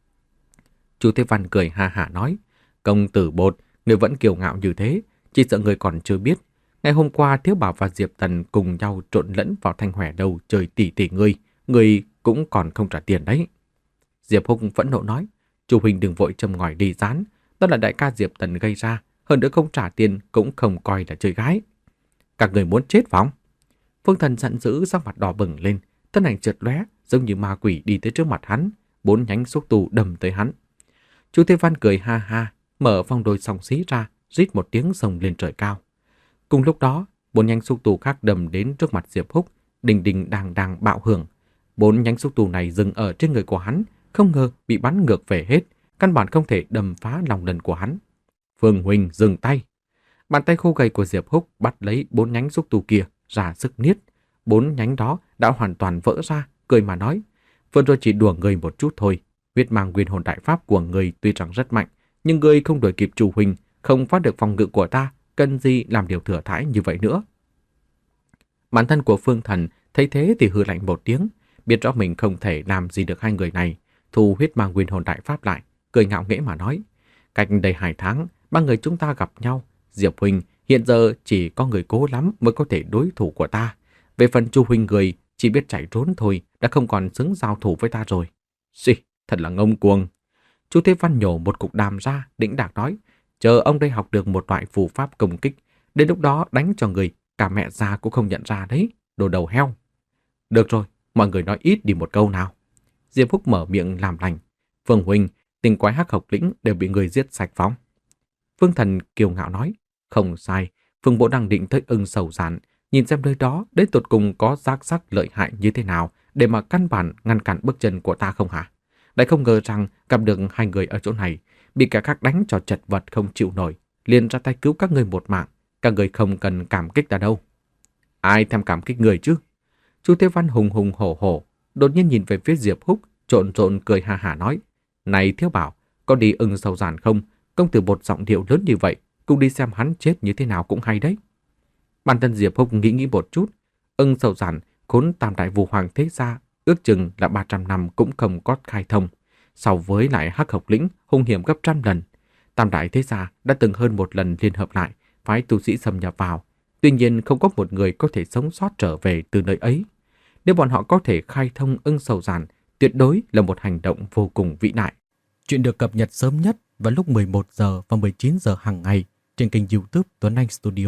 Chu Thế Văn cười ha hả nói, công tử Bột, người vẫn kiêu ngạo như thế, chỉ sợ người còn chưa biết. Ngày hôm qua Thiếu Bảo và Diệp Tần cùng nhau trộn lẫn vào Thanh Hòe Đầu chơi tỉ tỉ ngươi, người cũng còn không trả tiền đấy. Diệp Húc phẫn nộ nói, chủ huynh đừng vội châm ngòi đi rán, đó là đại ca Diệp Tần gây ra, hơn nữa không trả tiền cũng không coi là chơi gái. Các người muốn chết phóng? Phương Thần giận dữ, sắc mặt đỏ bừng lên, thân ảnh chợt lóe, giống như ma quỷ đi tới trước mặt hắn, bốn nhánh xúc tu đâm tới hắn. Chu Thế Văn cười ha ha, mở phong đôi song xí ra, rít một tiếng xông lên trời cao. Cùng lúc đó, bốn nhánh xúc tu khác đâm đến trước mặt Diệp Húc, đình đình đàng đàng bạo hưởng. Bốn nhánh xúc tu này dừng ở trên người của hắn, không ngờ bị bắn ngược về hết, căn bản không thể đâm phá lòng lần của hắn. Phương huynh dừng tay. Bàn tay khô gầy của Diệp Húc bắt lấy bốn nhánh xúc tu kia, ra sức niết. Bốn nhánh đó đã hoàn toàn vỡ ra, cười mà nói, vừa rồi chỉ đùa người một chút thôi. Huyết mang nguyên hồn đại pháp của người tuy rằng rất mạnh, nhưng người không đuổi kịp chủ huynh, không phá được phòng ngự của ta, cần gì làm điều thừa thãi như vậy nữa. Bản thân của Phương Thần thấy thế thì hừ lạnh một tiếng, biết rõ mình không thể làm gì được hai người này, thu huyết ma nguyên hồn đại pháp lại, cười ngạo nghễ mà nói. Cách đây hai tháng, ba người chúng ta gặp nhau. Diệp huynh, hiện giờ chỉ có người cố lắm mới có thể đối thủ của ta. Về phần Chu huynh người, chỉ biết chạy trốn thôi, đã không còn xứng giao thủ với ta rồi. Xì, thật là ngông cuồng. Chu Thế Văn nhổ một cục đàm ra, đĩnh đạc nói. Chờ ông đây học được một loại phù pháp công kích, đến lúc đó đánh cho người, cả mẹ già cũng không nhận ra đấy, đồ đầu heo. Được rồi, mọi người nói ít đi một câu nào. Diệp Húc mở miệng làm lành. Phương huynh, tình quái Hắc Học Lĩnh đều bị người giết sạch phóng. Phương Thần kiêu ngạo nói. Không sai, Phương Bộ đang định tới Ưng Sầu Giản, nhìn xem nơi đó đến tột cùng có giác sắc lợi hại như thế nào để mà căn bản ngăn cản bước chân của ta không hả? Lại không ngờ rằng gặp được hai người ở chỗ này, bị kẻ khác đánh cho chật vật không chịu nổi, liền ra tay cứu các người một mạng, các người không cần cảm kích ta đâu. Ai thèm cảm kích người chứ? Chu Thế Văn hùng hùng hổ hổ, đột nhiên nhìn về phía Diệp Húc, trộn trộn cười ha hả nói: "Này Thiếu Bảo, có đi Ưng Sầu Giản không? Công tử bột giọng điệu lớn như vậy, cùng đi xem hắn chết như thế nào cũng hay đấy." Bản thân Diệp Húc nghĩ nghĩ một chút, Ưng Sầu Giản khốn tam đại vũ hoàng thế gia, ước chừng là ba trăm năm cũng không có khai thông, so với lại Hắc Học Lĩnh hung hiểm gấp trăm lần. Tam đại thế gia đã từng hơn một lần liên hợp lại, phái tu sĩ xâm nhập vào, tuy nhiên không có một người có thể sống sót trở về từ nơi ấy. Nếu bọn họ có thể khai thông Ưng Sầu Giản, tuyệt đối là một hành động vô cùng vĩ đại. Chuyện được cập nhật sớm nhất vào lúc mười một giờ và mười chín giờ hàng ngày trên kênh YouTube Tuấn Anh Studio.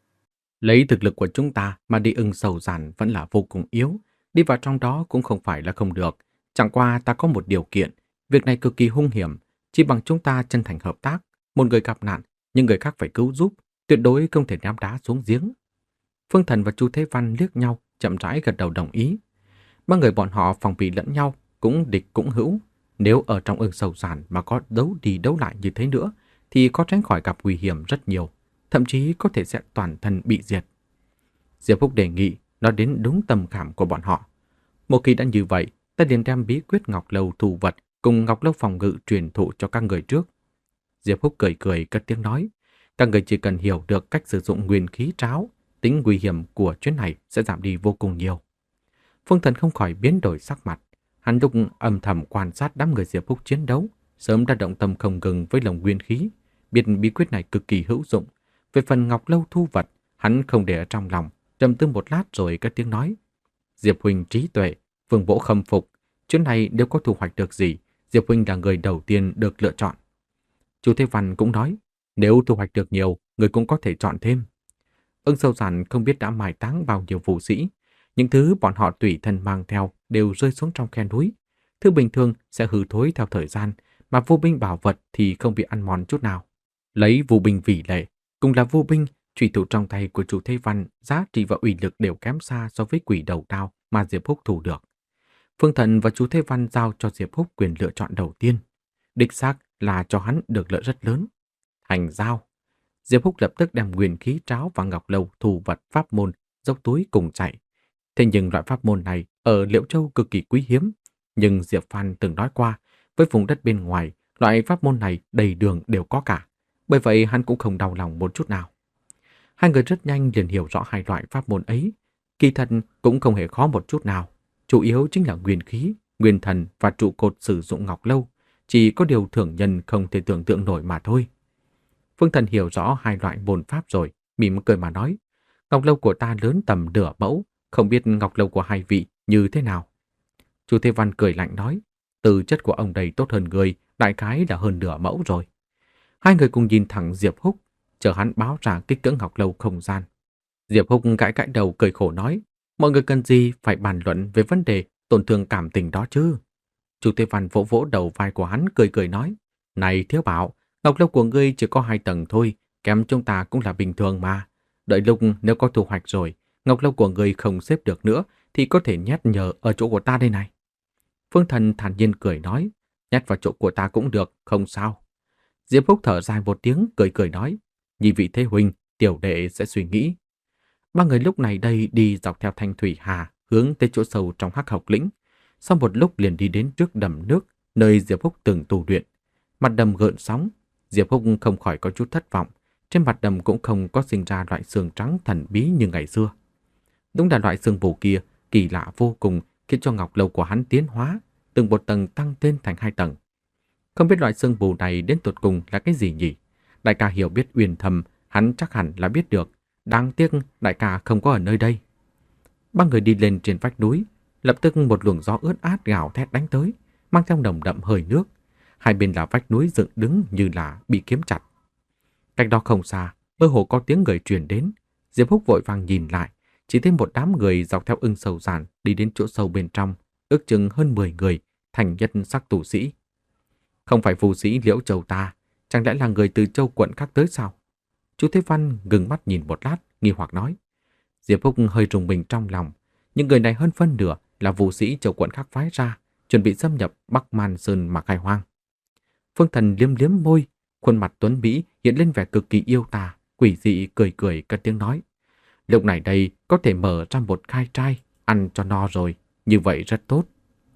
Lấy thực lực của chúng ta mà đi Ưng Sầu Giản vẫn là vô cùng yếu, đi vào trong đó cũng không phải là không được. Chẳng qua ta có một điều kiện, việc này cực kỳ hung hiểm, chỉ bằng chúng ta chân thành hợp tác, một người gặp nạn, nhưng người khác phải cứu giúp, tuyệt đối không thể ném đá xuống giếng. Phương Thần và Chu Thế Văn liếc nhau, chậm rãi gật đầu đồng ý. Ba người bọn họ phòng bị lẫn nhau, cũng địch cũng hữu. Nếu ở trong Ưng Sầu Giản mà có đấu đi đấu lại như thế nữa, thì có tránh khỏi gặp nguy hiểm rất nhiều, thậm chí có thể sẽ toàn thân bị diệt. Diệp Húc đề nghị nói đến đúng tầm cảm của bọn họ. Một khi đã như vậy, ta liền đem bí quyết Ngọc Lâu thủ vật cùng Ngọc Lâu phòng ngự truyền thụ cho các người trước. Diệp Húc cười cười cất tiếng nói, các người chỉ cần hiểu được cách sử dụng nguyên khí tráo, tính nguy hiểm của chuyến này sẽ giảm đi vô cùng nhiều. Phương Thần không khỏi biến đổi sắc mặt, hắn lúc âm thầm quan sát đám người Diệp Húc chiến đấu, sớm đã động tâm không ngừng với lồng nguyên khí, biết bí quyết này cực kỳ hữu dụng. Về phần Ngọc Lâu thu vật, hắn không để ở trong lòng, trầm tư một lát rồi cất tiếng nói: Diệp huynh trí tuệ, Phương Vỗ khâm phục, chuyến này nếu có thu hoạch được gì, Diệp huynh là người đầu tiên được lựa chọn. Chu Thế Văn cũng nói, nếu thu hoạch được nhiều, người cũng có thể chọn thêm. Ưng Sầu Giản không biết đã mai táng bao nhiêu vũ sĩ, những thứ bọn họ tùy thân mang theo đều rơi xuống trong khe núi. Thứ bình thường sẽ hư thối theo thời gian, mà vô binh bảo vật thì không bị ăn mòn chút nào. Lấy vô binh vì lệ, cùng là vô binh, trùy thủ trong tay của Chu Thế Văn giá trị và uy lực đều kém xa so với quỷ đầu đao mà Diệp Húc thủ được. Phương Thần và Chu Thế Văn giao cho Diệp Húc quyền lựa chọn đầu tiên. Đích xác là cho hắn được lợi rất lớn. Thành giao. Diệp Húc lập tức đem nguyên khí tráo và Ngọc Lâu thủ vật pháp môn dốc túi cùng chạy. Thế nhưng loại pháp môn này ở Liễu Châu cực kỳ quý hiếm. Nhưng Diệp Phan từng nói qua, với vùng đất bên ngoài, loại pháp môn này đầy đường đều có cả. Bởi vậy hắn cũng không đau lòng một chút nào. Hai người rất nhanh liền hiểu rõ hai loại pháp môn ấy. Kỳ thật cũng không hề khó một chút nào. Chủ yếu chính là nguyên khí, nguyên thần và trụ cột sử dụng Ngọc Lâu. Chỉ có điều thường nhân không thể tưởng tượng nổi mà thôi. Phương Thần hiểu rõ hai loại môn pháp rồi, mỉm cười mà nói. Ngọc Lâu của ta lớn tầm nửa mẫu, không biết Ngọc Lâu của hai vị như thế nào. Chu Thế Văn cười lạnh nói, từ chất của ông đây tốt hơn người, đại khái đã hơn nửa mẫu rồi. Hai người cùng nhìn thẳng Diệp Húc, chờ hắn báo ra kích cỡ Ngọc Lâu không gian. Diệp Húc gãi gãi đầu cười khổ nói, mọi người cần gì phải bàn luận về vấn đề tổn thương cảm tình đó chứ. Chu Thế Văn vỗ vỗ đầu vai của hắn cười cười nói, này Thiếu Bảo, Ngọc Lâu của ngươi chỉ có hai tầng thôi, kém chúng ta cũng là bình thường mà. Đợi lúc nếu có thu hoạch rồi, Ngọc Lâu của ngươi không xếp được nữa thì có thể nhét nhờ ở chỗ của ta đây này. Phương Thần thản nhiên cười nói, nhét vào chỗ của ta cũng được, không sao. Diệp Húc thở dài một tiếng cười cười nói, nhị vị thế huynh, tiểu đệ sẽ suy nghĩ. Ba người lúc này đây đi dọc theo thanh thủy hà hướng tới chỗ sâu trong Hắc Học Lĩnh. Sau một lúc liền đi đến trước đầm nước, nơi Diệp Húc từng tu luyện. Mặt đầm gợn sóng, Diệp Húc không khỏi có chút thất vọng. Trên mặt đầm cũng không có sinh ra loại sương trắng thần bí như ngày xưa. Đúng là loại sương mù kia kỳ lạ vô cùng, khiến cho ngọc lâu của hắn tiến hóa, từng một tầng tăng lên thành hai tầng. Không biết loại sương mù này đến tột cùng là cái gì nhỉ? Đại ca hiểu biết uyên thâm, hắn chắc hẳn là biết được. Đáng tiếc đại ca không có ở nơi đây. Ba người đi lên trên vách núi, lập tức một luồng gió ướt át gào thét đánh tới, mang theo nồng đậm hơi nước. Hai bên là vách núi dựng đứng như là bị kiếm chặt. Cách đó không xa, mơ hồ có tiếng người truyền đến. Diệp Húc vội vàng nhìn lại, chỉ thấy một đám người dọc theo ưng sầu giản đi đến chỗ sâu bên trong, ước chừng hơn mười người, thành nhất sắc tu sĩ. Không phải phù sĩ Liễu Châu ta, chẳng lẽ là người từ châu quận khác tới sao? Chu Thế Văn ngừng mắt nhìn một lát, nghi hoặc nói. Diệp Húc hơi rùng mình trong lòng, những người này hơn phân nửa là phù sĩ châu quận khác phái ra, chuẩn bị xâm nhập Bắc Man Sơn mà khai hoang. Phương Thần liếm liếm môi, khuôn mặt tuấn mỹ hiện lên vẻ cực kỳ yêu tà, quỷ dị cười cười cất tiếng nói. Lúc này đây có thể mở ra một khai trai, ăn cho no rồi, như vậy rất tốt.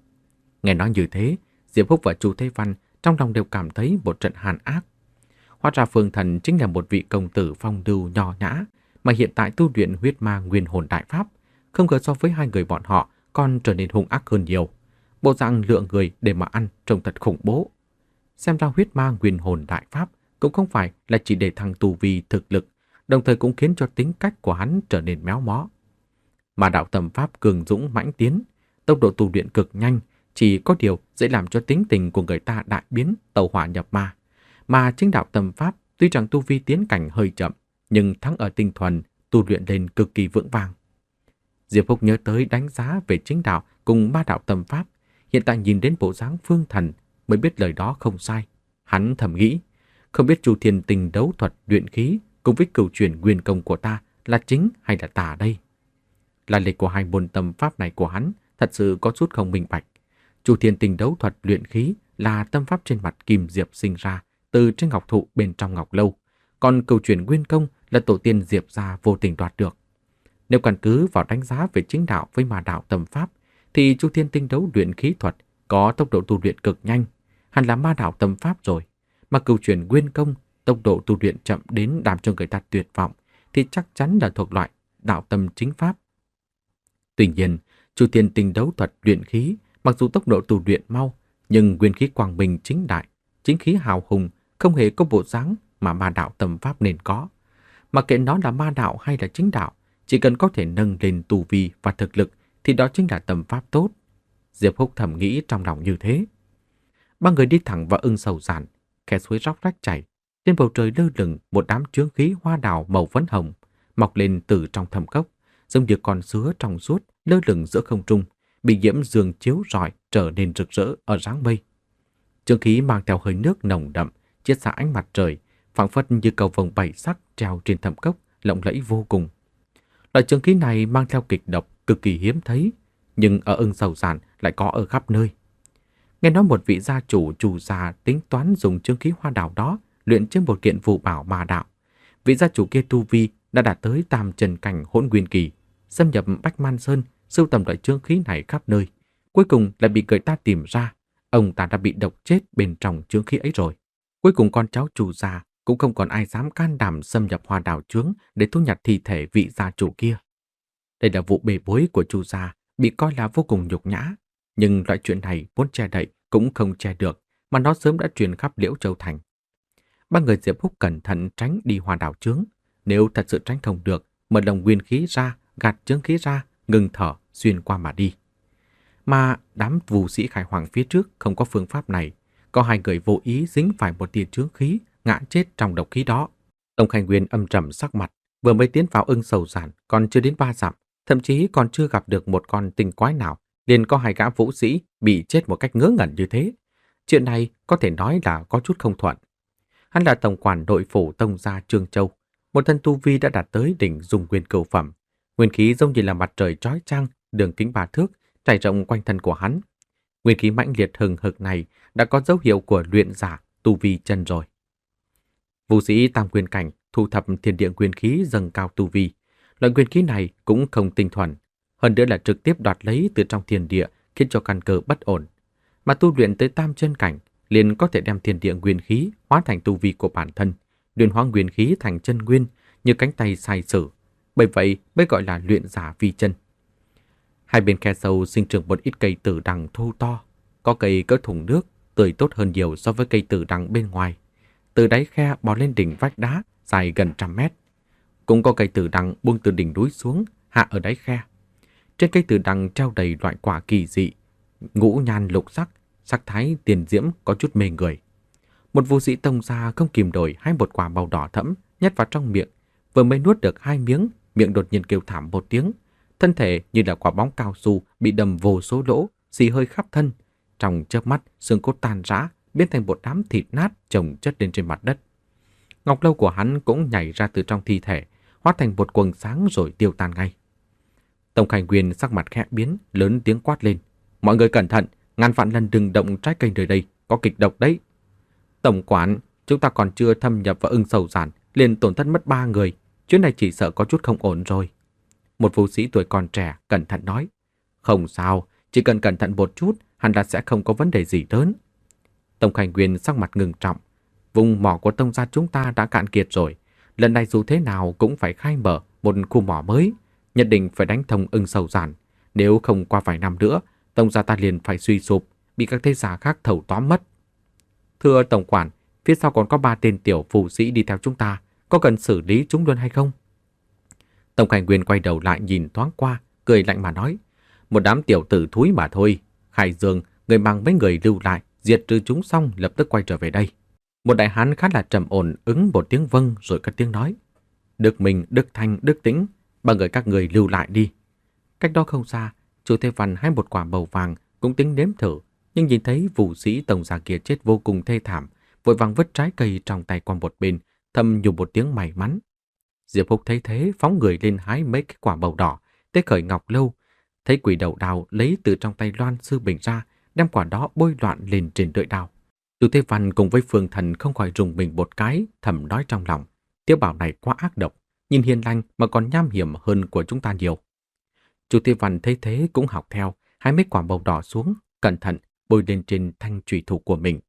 Nghe nói như thế, Diệp Húc và Chu Thế Văn trong lòng đều cảm thấy một trận hàn ác. Hóa ra Phương Thần chính là một vị công tử phong lưu nho nhã, mà hiện tại tu luyện huyết ma nguyên hồn đại pháp, không ngờ so với hai người bọn họ còn trở nên hung ác hơn nhiều. Bộ dạng lựa người để mà ăn trông thật khủng bố. Xem ra huyết ma nguyên hồn đại pháp cũng không phải là chỉ để thăng tu vi thực lực, đồng thời cũng khiến cho tính cách của hắn trở nên méo mó. Mà đạo tâm pháp cường dũng mãnh tiến, tốc độ tu luyện cực nhanh, chỉ có điều dễ làm cho tính tình của người ta đại biến, tẩu hỏa nhập ma. Mà chính đạo tâm pháp tuy rằng tu vi tiến cảnh hơi chậm, nhưng thắng ở tinh thuần, tu luyện lên cực kỳ vững vàng. Diệp Húc nhớ tới đánh giá về chính đạo cùng ma đạo tâm pháp, hiện tại nhìn đến bộ dáng Phương Thần mới biết lời đó không sai. Hắn thầm nghĩ, không biết Chu Thiên Tình đấu thuật luyện khí cùng với cửu truyền nguyên công của ta là chính hay là tà đây. Là lịch của hai môn tâm pháp này của hắn thật sự có chút không minh bạch. Chu Thiên Tình đấu thuật luyện khí là tâm pháp trên mặt kim diệp sinh ra từ trên ngọc thụ bên trong ngọc lâu, còn cửu truyền nguyên công là tổ tiên Diệp gia vô tình đoạt được. Nếu căn cứ vào đánh giá về chính đạo với ma đạo tâm pháp, thì Chu Thiên Tinh đấu luyện khí thuật có tốc độ tu luyện cực nhanh, hẳn là ma đạo tâm pháp rồi. Mà cửu truyền nguyên công tốc độ tu luyện chậm đến làm cho người ta tuyệt vọng, thì chắc chắn là thuộc loại đạo tâm chính pháp. Tuy nhiên, Chu Thiên Tinh đấu thuật luyện khí mặc dù tốc độ tu luyện mau, nhưng nguyên khí quang minh chính đại, chính khí hào hùng, không hề có bộ dáng mà ma đạo tâm pháp nên có. Mặc kệ nó là ma đạo hay là chính đạo, chỉ cần có thể nâng lên tu vi và thực lực thì đó chính là tâm pháp tốt. Diệp Húc thầm nghĩ trong lòng như thế. Ba người đi thẳng vào ưng sầu giản, khe suối róc rách chảy, trên bầu trời lơ lửng một đám chướng khí hoa đào màu phấn hồng mọc lên từ trong thâm cốc, giống như con sứa trong suốt lơ lửng giữa không trung, bị nhiễm dương chiếu rọi trở nên rực rỡ ở dáng mây. Chướng khí mang theo hơi nước nồng đậm chiết xạ ánh mặt trời, phảng phất như cầu vồng bảy sắc treo trên thâm cốc, lộng lẫy vô cùng. Loại chướng khí này mang theo kịch độc cực kỳ hiếm thấy, nhưng ở ưng sầu giản lại có ở khắp nơi. Nghe nói một vị gia chủ chủ gia tính toán dùng chướng khí hoa đào đó luyện trên một kiện phù bảo ma đạo. Vị gia chủ kia tu vi đã đạt tới tam chân cảnh hỗn nguyên kỳ, xâm nhập Bách Man Sơn, sưu tầm loại chướng khí này khắp nơi. Cuối cùng lại bị người ta tìm ra, ông ta đã bị độc chết bên trong chướng khí ấy rồi. Cuối cùng con cháu chủ gia cũng không còn ai dám can đảm xâm nhập hoa đào chướng để thu nhặt thi thể vị gia chủ kia. Đây là vụ bê bối của chủ gia, bị coi là vô cùng nhục nhã. Nhưng loại chuyện này muốn che đậy cũng không che được, mà nó sớm đã truyền khắp Liễu Châu Thành. Ba người Diệp Húc cẩn thận tránh đi hoa đào chướng. Nếu thật sự tránh không được, mở lồng nguyên khí ra, gạt chướng khí ra, ngừng thở, xuyên qua mà đi. Mà đám vù sĩ khai hoàng phía trước không có phương pháp này. Có hai người vô ý dính phải một tia chướng khí, ngã chết trong độc khí đó. Tông Khanh Nguyên âm trầm sắc mặt, vừa mới tiến vào ưng sầu giản còn chưa đến ba dặm, thậm chí còn chưa gặp được một con tinh quái nào, liền có hai gã vũ sĩ bị chết một cách ngớ ngẩn như thế. Chuyện này có thể nói là có chút không thuận. Hắn là tổng quản nội phủ Tông gia Trương Châu, một thân tu vi đã đạt tới đỉnh dùng nguyên cửu phẩm, nguyên khí giống như là mặt trời chói chang, đường kính ba thước trải rộng quanh thân của hắn. Nguyên khí mãnh liệt hừng hực này đã có dấu hiệu của luyện giả tu vi chân rồi. Vũ sĩ tam nguyên cảnh thu thập thiên địa nguyên khí dâng cao tu vi. Loại nguyên khí này cũng không tinh thuần, hơn nữa là trực tiếp đoạt lấy từ trong thiên địa, khiến cho căn cơ bất ổn. Mà tu luyện tới tam chân cảnh, liền có thể đem thiên địa nguyên khí hóa thành tu vi của bản thân, luyện hóa nguyên khí thành chân nguyên như cánh tay sai sử. Bởi vậy mới gọi là luyện giả vi chân. Hai bên khe sâu sinh trưởng một ít cây tử đằng thô to, có cây cỡ thùng nước, tươi tốt hơn nhiều so với cây tử đằng bên ngoài. Từ đáy khe bò lên đỉnh vách đá dài gần trăm mét. Cũng có cây tử đằng buông từ đỉnh núi xuống, hạ ở đáy khe. Trên cây tử đằng treo đầy loại quả kỳ dị, ngũ nhan lục sắc, sắc thái tiền diễm có chút mê người. Một vũ sĩ tông gia không kìm nổi hái một quả màu đỏ thẫm nhét vào trong miệng, vừa mới nuốt được hai miếng, miệng đột nhiên kêu thảm một tiếng, thân thể như là quả bóng cao su bị đâm vô số lỗ, xì hơi khắp thân. Trong chớp mắt, xương cốt tan rã, biến thành một đám thịt nát chồng chất lên trên mặt đất. Ngọc lâu của hắn cũng nhảy ra từ trong thi thể, hóa thành một quầng sáng rồi tiêu tan ngay. Tổng Khải Nguyên sắc mặt khẽ biến, lớn tiếng quát lên: "Mọi người cẩn thận, ngàn vạn lần đừng động trái cây nơi đây, có kịch độc đấy." "Tổng quản, chúng ta còn chưa thâm nhập vào ưng sầu giản, liền tổn thất mất ba người, chuyến này chỉ sợ có chút không ổn rồi." Một vũ sĩ tuổi còn trẻ cẩn thận nói: "Không sao, chỉ cần cẩn thận một chút, hẳn là sẽ không có vấn đề gì lớn." Tổng Khải Nguyên sắc mặt ngưng trọng: "Vùng mỏ của tông gia chúng ta đã cạn kiệt rồi, lần này dù thế nào cũng phải khai mở một khu mỏ mới, nhất định phải đánh thông ưng sầu giản, nếu không qua vài năm nữa, tông gia ta liền phải suy sụp, bị các thế gia khác thâu tóm mất." "Thưa tổng quản, phía sau còn có ba tên tiểu phù sĩ đi theo chúng ta, có cần xử lý chúng luôn hay không?" Tổng Khải Nguyên quay đầu lại nhìn thoáng qua, cười lạnh mà nói: "Một đám tiểu tử thúi mà thôi. Khải Dương, người mang mấy người lưu lại, diệt trừ chúng xong lập tức quay trở về đây." Một đại hán khá là trầm ổn ứng một tiếng vâng rồi cất tiếng nói: "Đức Minh, Đức Thanh, Đức Tĩnh, ba người các người lưu lại đi." Cách đó không xa, Chu Thế Văn hái một quả bầu vàng cũng tính nếm thử, nhưng nhìn thấy vũ sĩ tổng gia kia chết vô cùng thê thảm, vội vàng vứt trái cây trong tay qua một bên, thầm nhủ một tiếng may mắn. Diệp Húc thấy thế phóng người lên hái mấy cái quả bầu đỏ, tới khởi Ngọc lâu, thấy quỷ đầu đào lấy từ trong tay Loan Sư Bình ra, đem quả đó bôi loạn lên trên lưỡi đao. Chu Thế Văn cùng với Phương Thần không khỏi rùng mình một cái, thầm nói trong lòng: Tiểu bảo này quá ác độc, nhìn hiền lành mà còn nham hiểm hơn của chúng ta nhiều. Chu Thế Văn thấy thế cũng học theo, hái mấy quả bầu đỏ xuống, cẩn thận bôi lên trên thanh chủy thủ của mình.